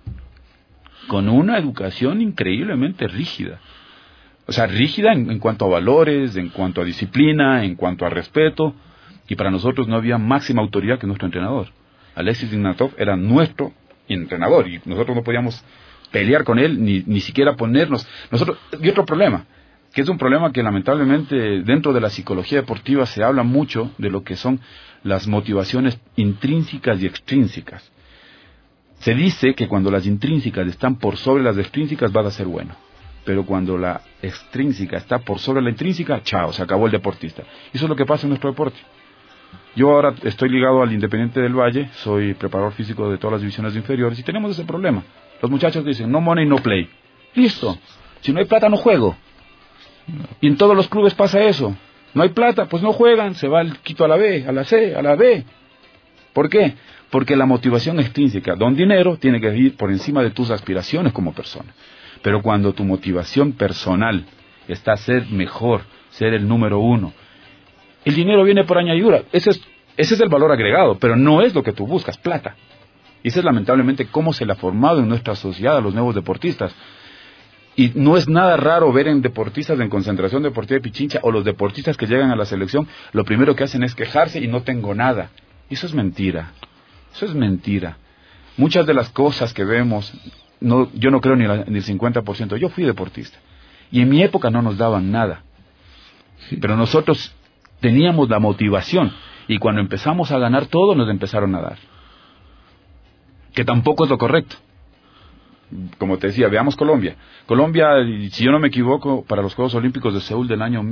con una educación increíblemente rígida. O sea, rígida en cuanto a valores, en cuanto a disciplina, en cuanto a respeto. Y para nosotros no había máxima autoridad que nuestro entrenador. Alexis Ignatov era nuestro entrenador y nosotros no podíamos pelear con él ni siquiera ponernos. Y otro problema, que es un problema que lamentablemente dentro de la psicología deportiva se habla mucho de lo que son las motivaciones intrínsecas y extrínsecas. Se dice que cuando las intrínsecas están por sobre las extrínsecas vas a ser bueno. Pero cuando la extrínseca está por sobre la intrínseca, chao, se acabó el deportista. Eso es lo que pasa en nuestro deporte. Yo ahora estoy ligado al Independiente del Valle, soy preparador físico de todas las divisiones inferiores y tenemos ese problema. Los muchachos dicen, no money, no play. Listo, si no hay plata no juego. Y en todos los clubes pasa eso. No hay plata, pues no juegan, se va el Quito a la B, a la C, a la B. ¿Por qué? Porque la motivación extrínseca, don dinero, tiene que ir por encima de tus aspiraciones como persona. Pero cuando tu motivación personal está a ser mejor, ser el número 1, el dinero viene por añadidura. Ese es el valor agregado, pero no es lo que tú buscas, plata. Y ese es lamentablemente cómo se le ha formado en nuestra sociedad a los nuevos deportistas. Y no es nada raro ver en deportistas en concentración deportiva de Pichincha o los deportistas que llegan a la selección, lo primero que hacen es quejarse y no tengo nada. Eso es mentira. Eso es mentira. Muchas de las cosas que vemos, yo no creo ni el 50%. Yo fui deportista. Y en mi época no nos daban nada. Pero nosotros teníamos la motivación. Y cuando empezamos a ganar todo, nos empezaron a dar. Que tampoco es lo correcto. Como te decía, veamos Colombia. Colombia, si yo no me equivoco, para los Juegos Olímpicos de Seúl del año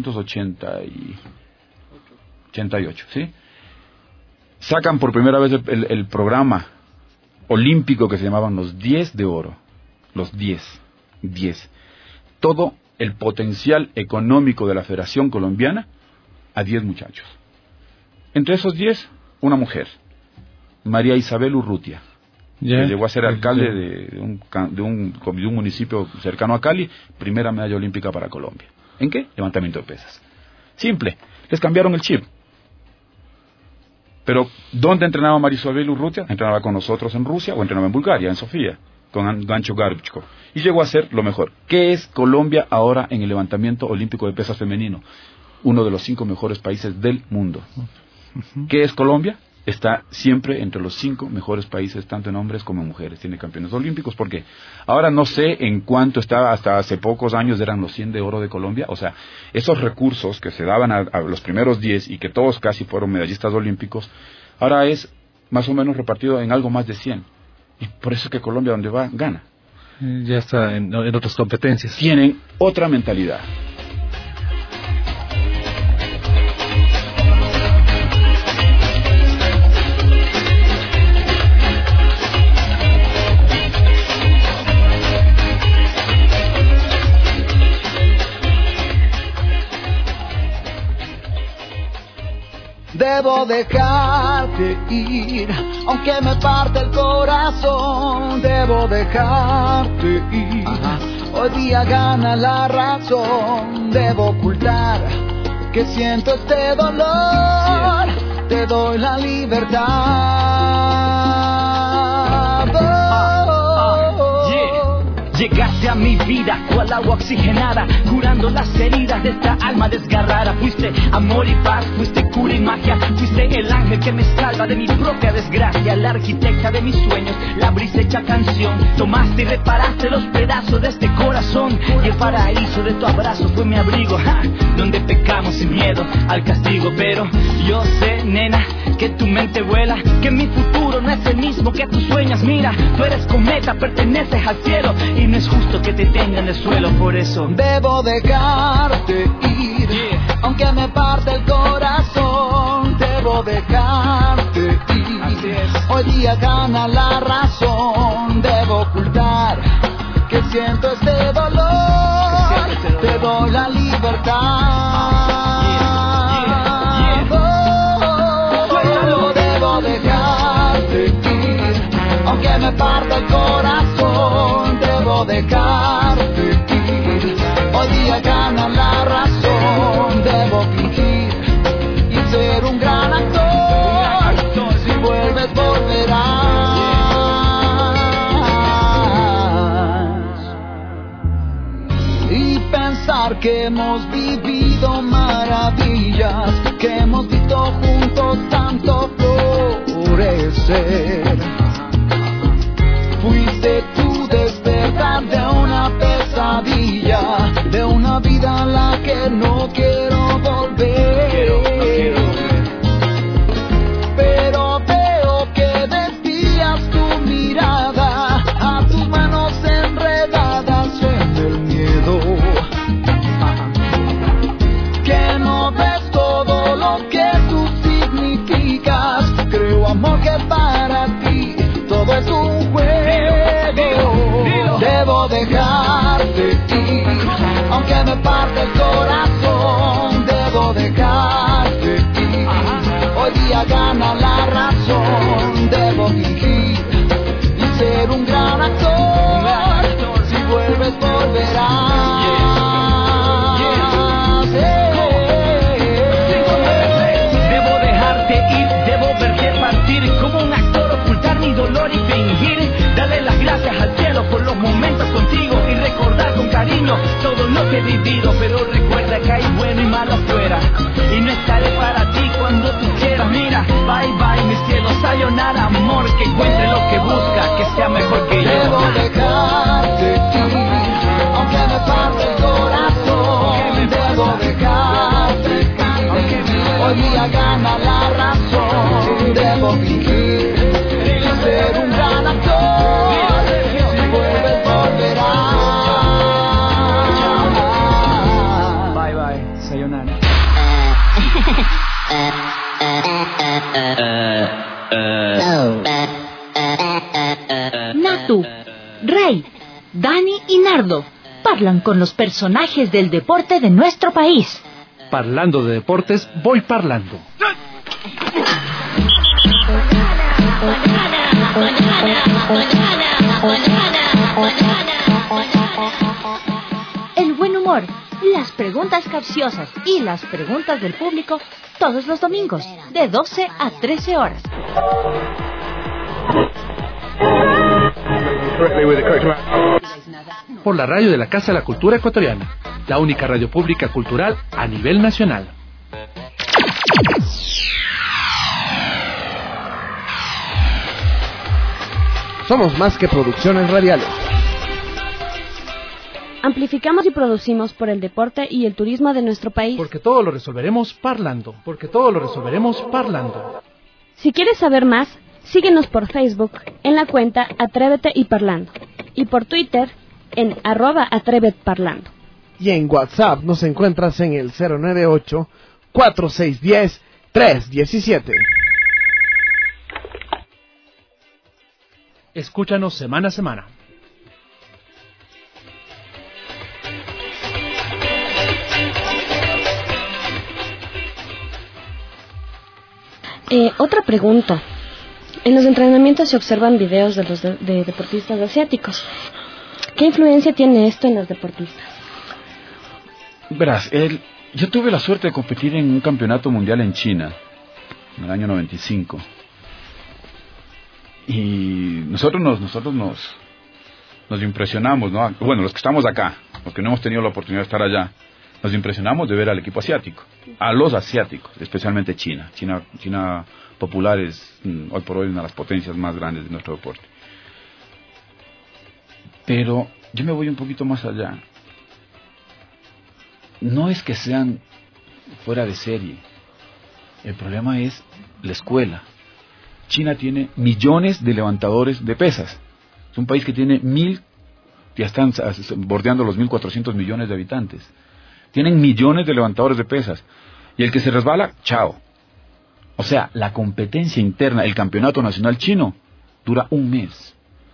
1988, ¿sí? Sacan por primera vez el programa olímpico que se llamaban los 10 de oro. Los 10. Todo el potencial económico de la Federación Colombiana a 10 muchachos. Entre esos 10, una mujer, María Isabel Urrutia, que llegó a ser alcalde de un municipio cercano a Cali, primera medalla olímpica para Colombia. ¿En qué? Levantamiento de pesas. Simple, les cambiaron el chip. Pero, ¿dónde entrenaba María Isabel Urrutia? Entrenaba con nosotros en Rusia o entrenaba en Bulgaria, en Sofía, con Gancho Garbchko. Y llegó a ser lo mejor. ¿Qué es Colombia ahora en el levantamiento olímpico de pesas femenino? Uno de los 5 mejores países del mundo. ¿Qué es Colombia? Está siempre entre los 5 mejores países, tanto en hombres como en mujeres. Tiene campeones olímpicos. ¿Por qué? Ahora no sé en cuánto estaba, hasta hace pocos años eran los 100 de oro de Colombia. O sea, esos recursos que se daban a los primeros 10 y que todos casi fueron medallistas olímpicos, ahora es más o menos repartido en algo más de 100. Y por eso es que Colombia, donde va, gana. Ya está en otras competencias. Tienen otra mentalidad. Debo dejarte ir, aunque me parte el corazón. Debo dejarte ir. Hoy día gana la razón. Debo ocultar que siento este dolor. Te doy la libertad. Llegaste a mi vida cual agua oxigenada, curando las heridas de esta alma desgarrada. Fuiste amor y paz, fuiste cura y magia, fuiste el ángel que me salva de mi propia desgracia, la arquitecta de mis sueños, la brisa hecha canción. Tomaste y reparaste los pedazos de este corazón, y el paraíso de tu abrazo fue mi abrigo, donde pecamos sin miedo al castigo. Pero yo sé, nena, que tu mente vuela, que mi futuro no es el mismo que tú sueñas. Mira, tú eres cometa, perteneces al cielo, y no es justo que te tengan en el suelo. Por eso debo dejarte ir, aunque me parte el corazón. Debo dejarte ir. Hoy día gana la razón. Debo ocultar que siento este dolor. Te doy la libertad. Debo dejarte ir, aunque me parte el corazón. Debo dejarte ir. Hoy día gana la razón. Debo fingir y ser un gran actor. Si vuelves volverás. Y pensar que hemos vivido maravillas, que hemos visto juntos tanto florecer. Fuiste tú despertar de una pesadilla, de una vida a la que no quiero volver. Pero veo que desvías tu mirada a tus manos enredadas en el miedo. Que no ves todo lo que tú significas. Creo, amor, que para ti todo es un juego. Debo dejarte ir, aunque me parte el corazón. Debo dejarte ir. Hoy día gana la razón. Debo fingir y ser un gran actor. Si vuelves volverás. Debo dejarte ir, debo verte partir, como un actor ocultar mi dolor y fingir. Darle las gracias al cielo por los momentos contigo y recordar con cariño todo lo que he vivido. Pero recuerda que hay bueno y malo afuera, y no estaré para ti cuando tú quieras. Mira, bye bye mi cielo, sayonara amor, que encuentre lo que busca, que sea mejor que yo. Debo dejarte ir, aunque me parte el corazón. Debo dejarte ir. Hoy día gana la Natu, Ray, Dani y Nardo hablan con los personajes del deporte de nuestro país. Parlando de deportes, voy parlando. El buen humor, las preguntas capciosas y las preguntas del público todos los domingos de 12 a 13 horas. Por la radio de la Casa de la Cultura Ecuatoriana, la única radio pública cultural a nivel nacional. Somos más que producciones radiales. Amplificamos y producimos por el deporte y el turismo de nuestro país. Porque todo lo resolveremos parlando. Porque todo lo resolveremos parlando. Si quieres saber más, síguenos por Facebook en la cuenta Atrévete y Parlando. Y por Twitter en @atrevetparlando. Y en WhatsApp nos encuentras en el 098-4610-317. Escúchanos semana a semana. Otra pregunta. En los entrenamientos se observan videos de los de deportistas asiáticos. ¿Qué influencia tiene esto en los deportistas? Verás, yo tuve la suerte de competir en un campeonato mundial en China, en el año 95. Y nosotros nos impresionamos, ¿no? Bueno, los que estamos acá, los que no hemos tenido la oportunidad de estar allá, nos impresionamos de ver al equipo asiático, a los asiáticos, especialmente China. China popular es hoy por hoy una de las potencias más grandes de nuestro deporte. Pero yo me voy un poquito más allá. No es que sean fuera de serie. El problema es la escuela. China tiene millones de levantadores de pesas. Es un país que tiene ya están bordeando los 1.400 millones de habitantes. Tienen millones de levantadores de pesas. Y el que se resbala, chao. O sea, la competencia interna, el campeonato nacional chino, dura un mes.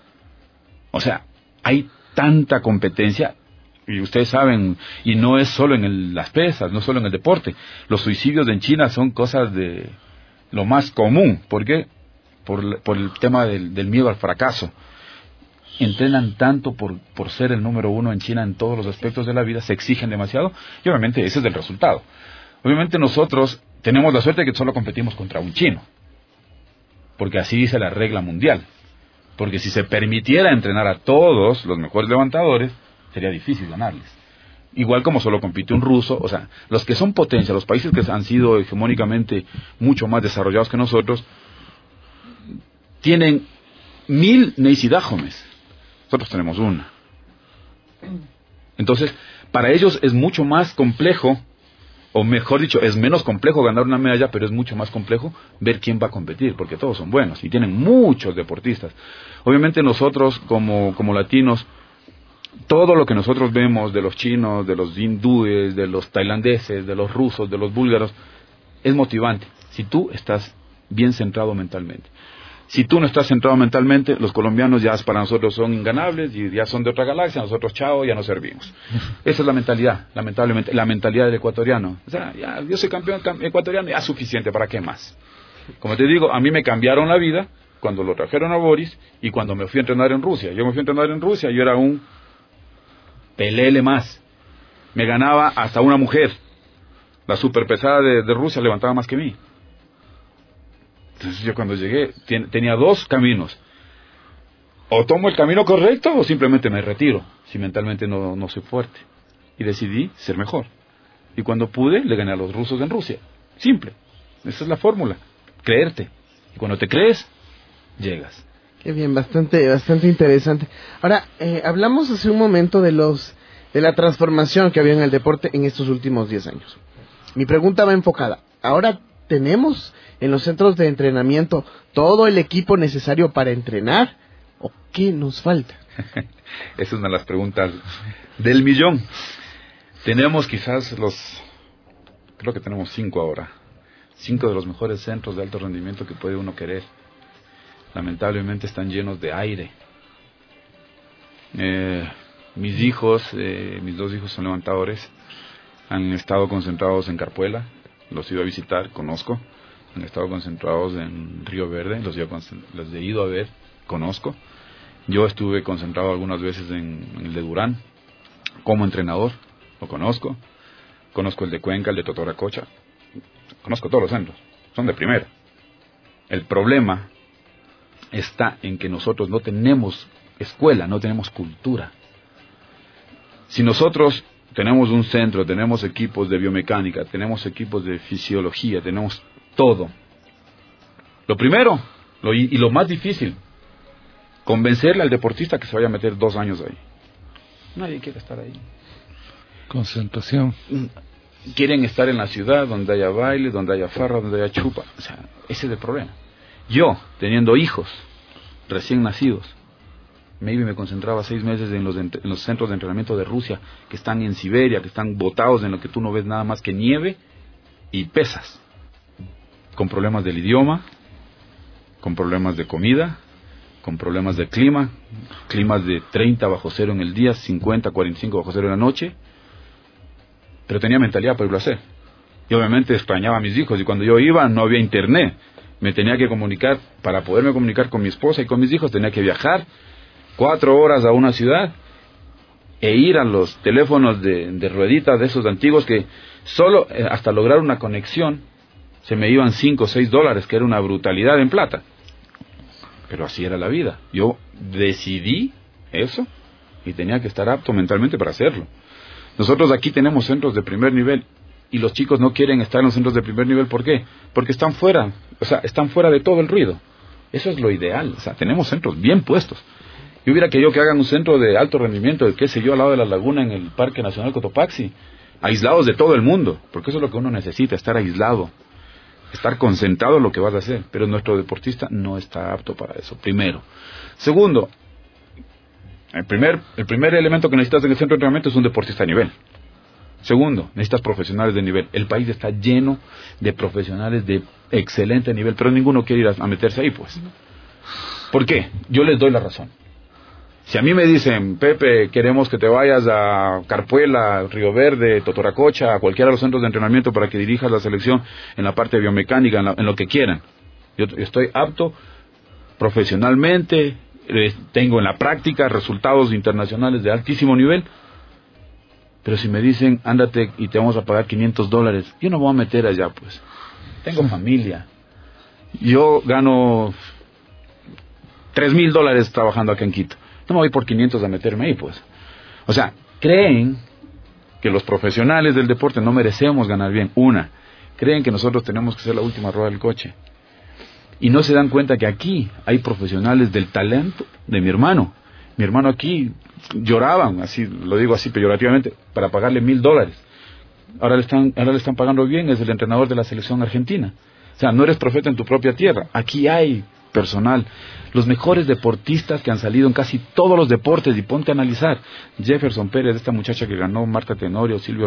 O sea, hay tanta competencia, y ustedes saben, y no es solo en las pesas, no solo en el deporte. Los suicidios en China son cosas de lo más común. ¿Por qué? Por el tema del miedo al fracaso. Entrenan tanto por ser el número uno en China en todos los aspectos de la vida, se exigen demasiado, y obviamente ese es el resultado. Obviamente nosotros tenemos la suerte de que solo competimos contra un chino, porque así dice la regla mundial. Porque si se permitiera entrenar a todos los mejores levantadores, sería difícil ganarles. Igual como solo compite un ruso, o sea, los que son potencia, los países que han sido hegemónicamente mucho más desarrollados que nosotros, tienen 1000 Neisidájomes. Nosotros tenemos una. Entonces, para ellos es mucho más complejo, o mejor dicho, es menos complejo ganar una medalla, pero es mucho más complejo ver quién va a competir, porque todos son buenos y tienen muchos deportistas. Obviamente nosotros, como latinos, todo lo que nosotros vemos de los chinos, de los hindúes, de los tailandeses, de los rusos, de los búlgaros, es motivante, si tú estás bien centrado mentalmente. Si tú no estás centrado mentalmente, los colombianos ya para nosotros son inganables y ya son de otra galaxia, nosotros chao, ya no servimos. Esa es la mentalidad, lamentablemente, la mentalidad del ecuatoriano. O sea, ya, yo soy campeón ecuatoriano, ya es suficiente, ¿para qué más? Como te digo, a mí me cambiaron la vida cuando lo trajeron a Boris y cuando me fui a entrenar en Rusia. Yo me fui a entrenar en Rusia, yo era un pelele más. Me ganaba hasta una mujer. La superpesada de Rusia levantaba más que mí. Entonces yo cuando llegué tenía dos caminos. O tomo el camino correcto o simplemente me retiro, si mentalmente no soy fuerte. Y decidí ser mejor. Y cuando pude, le gané a los rusos en Rusia. Simple. Esa es la fórmula. Creerte. Y cuando te crees, llegas. Qué bien, bastante interesante. Ahora, hablamos hace un momento de la transformación que había en el deporte en estos últimos 10 años. Mi pregunta va enfocada. Ahora tenemos en los centros de entrenamiento todo el equipo necesario para entrenar, ¿o qué nos falta? Esa es una de las preguntas del millón. Tenemos quizás creo que tenemos 5 ahora. 5 de los mejores centros de alto rendimiento que puede uno querer. Lamentablemente están llenos de aire. Mis dos hijos son levantadores, han estado concentrados en Carpuela, los he ido a visitar, conozco. Han estado concentrados en Río Verde, los he ido a ver, conozco. Yo estuve concentrado algunas veces en el de Durán, como entrenador, lo conozco. Conozco el de Cuenca, el de Totoracocha, conozco todos los centros, son de primera. El problema está en que nosotros no tenemos escuela, no tenemos cultura. Si nosotros tenemos un centro, tenemos equipos de biomecánica, tenemos equipos de fisiología, tenemos todo. Lo primero, y lo más difícil, convencerle al deportista que se vaya a meter 2 años ahí. Nadie quiere estar ahí. Concentración. Quieren estar en la ciudad donde haya baile, donde haya farra, donde haya chupa. O sea, ese es el problema. Yo, teniendo hijos recién nacidos, me concentraba 6 meses en los centros de entrenamiento de Rusia, que están en Siberia, que están botados en lo que tú no ves nada más que nieve y pesas, con problemas del idioma, con problemas de comida, con problemas de clima, climas de 30 bajo cero en el día, 50, 45 bajo cero en la noche, pero tenía mentalidad para irlo a hacer. Y obviamente extrañaba a mis hijos, y cuando yo iba no había internet, me tenía que comunicar, para poderme comunicar con mi esposa y con mis hijos, tenía que viajar 4 horas a una ciudad e ir a los teléfonos de rueditas de esos antiguos que solo hasta lograr una conexión se me iban $5 o $6, que era una brutalidad en plata. Pero así era la vida. Yo decidí eso y tenía que estar apto mentalmente para hacerlo. Nosotros aquí tenemos centros de primer nivel y los chicos no quieren estar en los centros de primer nivel. ¿Por qué? Porque están fuera, están fuera de todo el ruido. Eso es lo ideal. Tenemos centros bien puestos. Yo hubiera querido que hagan un centro de alto rendimiento, qué sé yo, al lado de la laguna en el Parque Nacional Cotopaxi, aislados de todo el mundo, porque eso es lo que uno necesita, estar aislado, estar concentrado en lo que vas a hacer. Pero nuestro deportista no está apto para eso, primero. Segundo, el primer elemento que necesitas en el centro de entrenamiento es un deportista a nivel. Segundo, necesitas profesionales de nivel. El país está lleno de profesionales de excelente nivel, pero ninguno quiere ir a meterse ahí, pues. ¿Por qué? Yo les doy la razón. Si a mí me dicen, Pepe, queremos que te vayas a Carpuela, Río Verde, Totoracocha, a cualquiera de los centros de entrenamiento para que dirijas la selección en la parte de biomecánica, en lo que quieran. Yo estoy apto profesionalmente, tengo en la práctica resultados internacionales de altísimo nivel. Pero si me dicen, ándate y te vamos a pagar $500, yo no me voy a meter allá, pues. Tengo familia. Yo gano $3,000 trabajando acá en Quito. No me voy por 500 a meterme ahí, pues. O sea, creen que los profesionales del deporte no merecemos ganar bien. Creen que nosotros tenemos que ser la última rueda del coche. Y no se dan cuenta que aquí hay profesionales del talento de mi hermano. Mi hermano aquí lloraban, así lo digo así peyorativamente, para pagarle $1,000. Ahora le están pagando bien, es el entrenador de la selección argentina. O sea, no eres profeta en tu propia tierra. Aquí hay personal, los mejores deportistas que han salido en casi todos los deportes, y ponte a analizar. Jefferson Pérez, esta muchacha que ganó, Marta Tenorio, Silvio,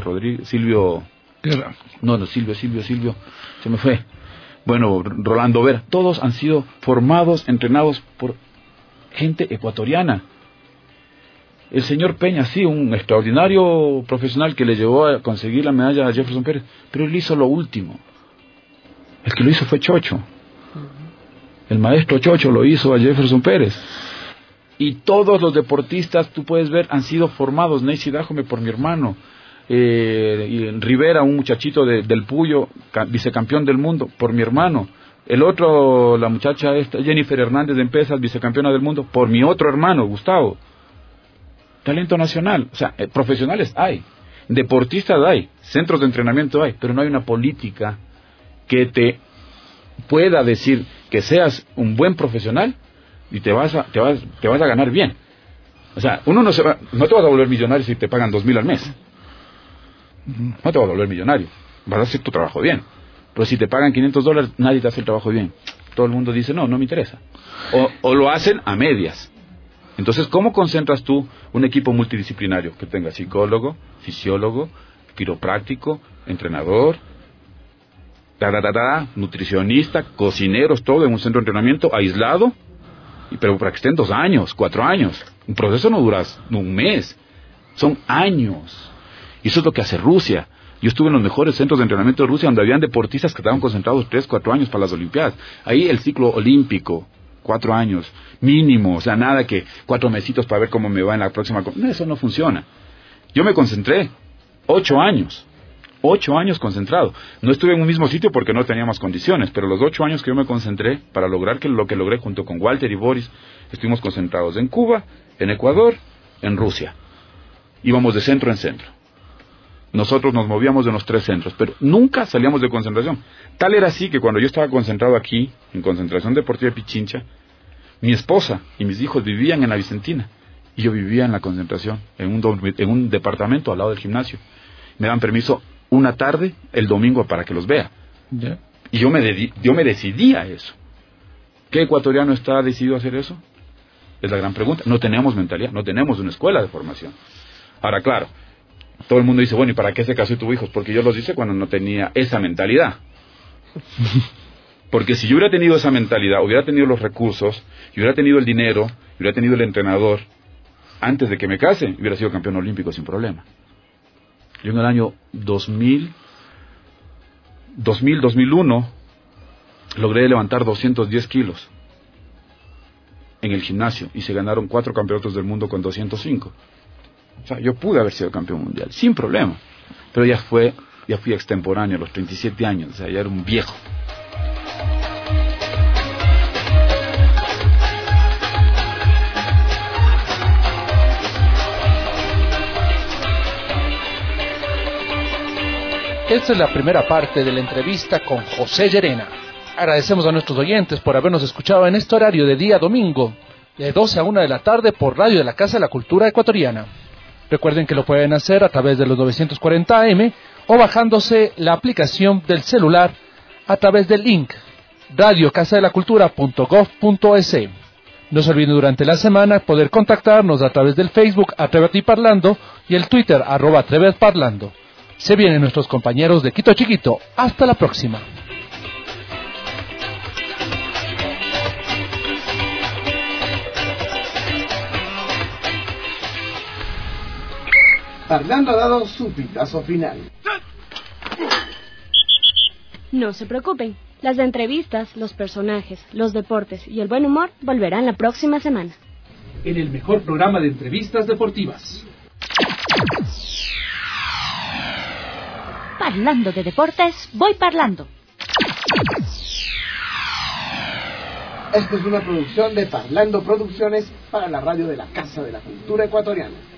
se me fue. Bueno, Rolando Vera, todos han sido formados, entrenados por gente ecuatoriana. El señor Peña, sí, un extraordinario profesional que le llevó a conseguir la medalla a Jefferson Pérez, pero él hizo lo último. El que lo hizo fue Chocho. El maestro Chocho lo hizo a Jefferson Pérez. Y todos los deportistas, tú puedes ver, han sido formados. Neisy Dájome por mi hermano. Y Rivera, un muchachito del Puyo, vicecampeón del mundo, por mi hermano. El otro, la muchacha esta, Jennifer Hernández de Empezas, vicecampeona del mundo, por mi otro hermano, Gustavo. Talento nacional. O sea, profesionales hay, deportistas hay, centros de entrenamiento hay, pero no hay una política que te pueda decir que seas un buen profesional y te vas a ganar bien. O sea, uno no te vas a volver millonario si te pagan $2,000 al mes. No te vas a volver millonario, vas a hacer tu trabajo bien. Pero si te pagan $500, nadie te hace el trabajo bien. Todo el mundo dice, no me interesa. O lo hacen a medias. Entonces, ¿cómo concentras tú un equipo multidisciplinario que tenga psicólogo, fisiólogo, quiropráctico, entrenador? nutricionista, cocineros, todo en un centro de entrenamiento aislado, pero para que estén 2 años, 4 años. Un proceso no dura un mes, son años. Y eso es lo que hace Rusia. Yo estuve en los mejores centros de entrenamiento de Rusia, donde habían deportistas que estaban concentrados 3, 4 años para las Olimpiadas. Ahí el ciclo olímpico, 4 años, mínimo, o sea, nada que 4 mesitos para ver cómo me va en la próxima. No, eso no funciona. Yo me concentré 8 años. 8 años concentrado. No estuve en un mismo sitio porque no tenía más condiciones, pero los 8 años que yo me concentré para lograr lo que logré junto con Walter y Boris, estuvimos concentrados en Cuba, en Ecuador, en Rusia. Íbamos de centro en centro. Nosotros nos movíamos de los 3 centros, pero nunca salíamos de concentración. Tal era así que cuando yo estaba concentrado aquí, en Concentración Deportiva de Pichincha, mi esposa y mis hijos vivían en la Vicentina, y yo vivía en la concentración, en un departamento al lado del gimnasio. Me dan permiso una tarde el domingo para que los vea. Yeah. Y yo me decidí a eso. ¿Qué ecuatoriano está decidido a hacer eso? Es la gran pregunta. No tenemos mentalidad, no tenemos una escuela de formación. Ahora, claro, todo el mundo dice, bueno, ¿y para qué se casó y tuvo hijos? Porque yo los hice cuando no tenía esa mentalidad. Porque si yo hubiera tenido esa mentalidad, hubiera tenido los recursos, hubiera tenido el dinero, hubiera tenido el entrenador, antes de que me case, hubiera sido campeón olímpico sin problema. Yo en el año 2001, logré levantar 210 kilos en el gimnasio y se ganaron 4 campeonatos del mundo con 205. O sea, yo pude haber sido campeón mundial, sin problema. Pero ya fui extemporáneo a los 37 años, o sea, ya era un viejo. Esta es la primera parte de la entrevista con José Llerena. Agradecemos a nuestros oyentes por habernos escuchado en este horario de día domingo, de 12 a 1 de la tarde por Radio de la Casa de la Cultura Ecuatoriana. Recuerden que lo pueden hacer a través de los 940 AM o bajándose la aplicación del celular a través del link radiocasadelacultura.gov.es. No se olviden durante la semana poder contactarnos a través del Facebook Atrévete y Parlando y el Twitter @atrevetparlando. Se vienen nuestros compañeros de Quito Chiquito. Hasta la próxima. Parlando ha dado su pitazo final. No se preocupen, las entrevistas, los personajes, los deportes y el buen humor volverán la próxima semana. En el mejor programa de entrevistas deportivas. Parlando de deportes, voy parlando. Esta es una producción de Parlando Producciones para la radio de la Casa de la Cultura Ecuatoriana.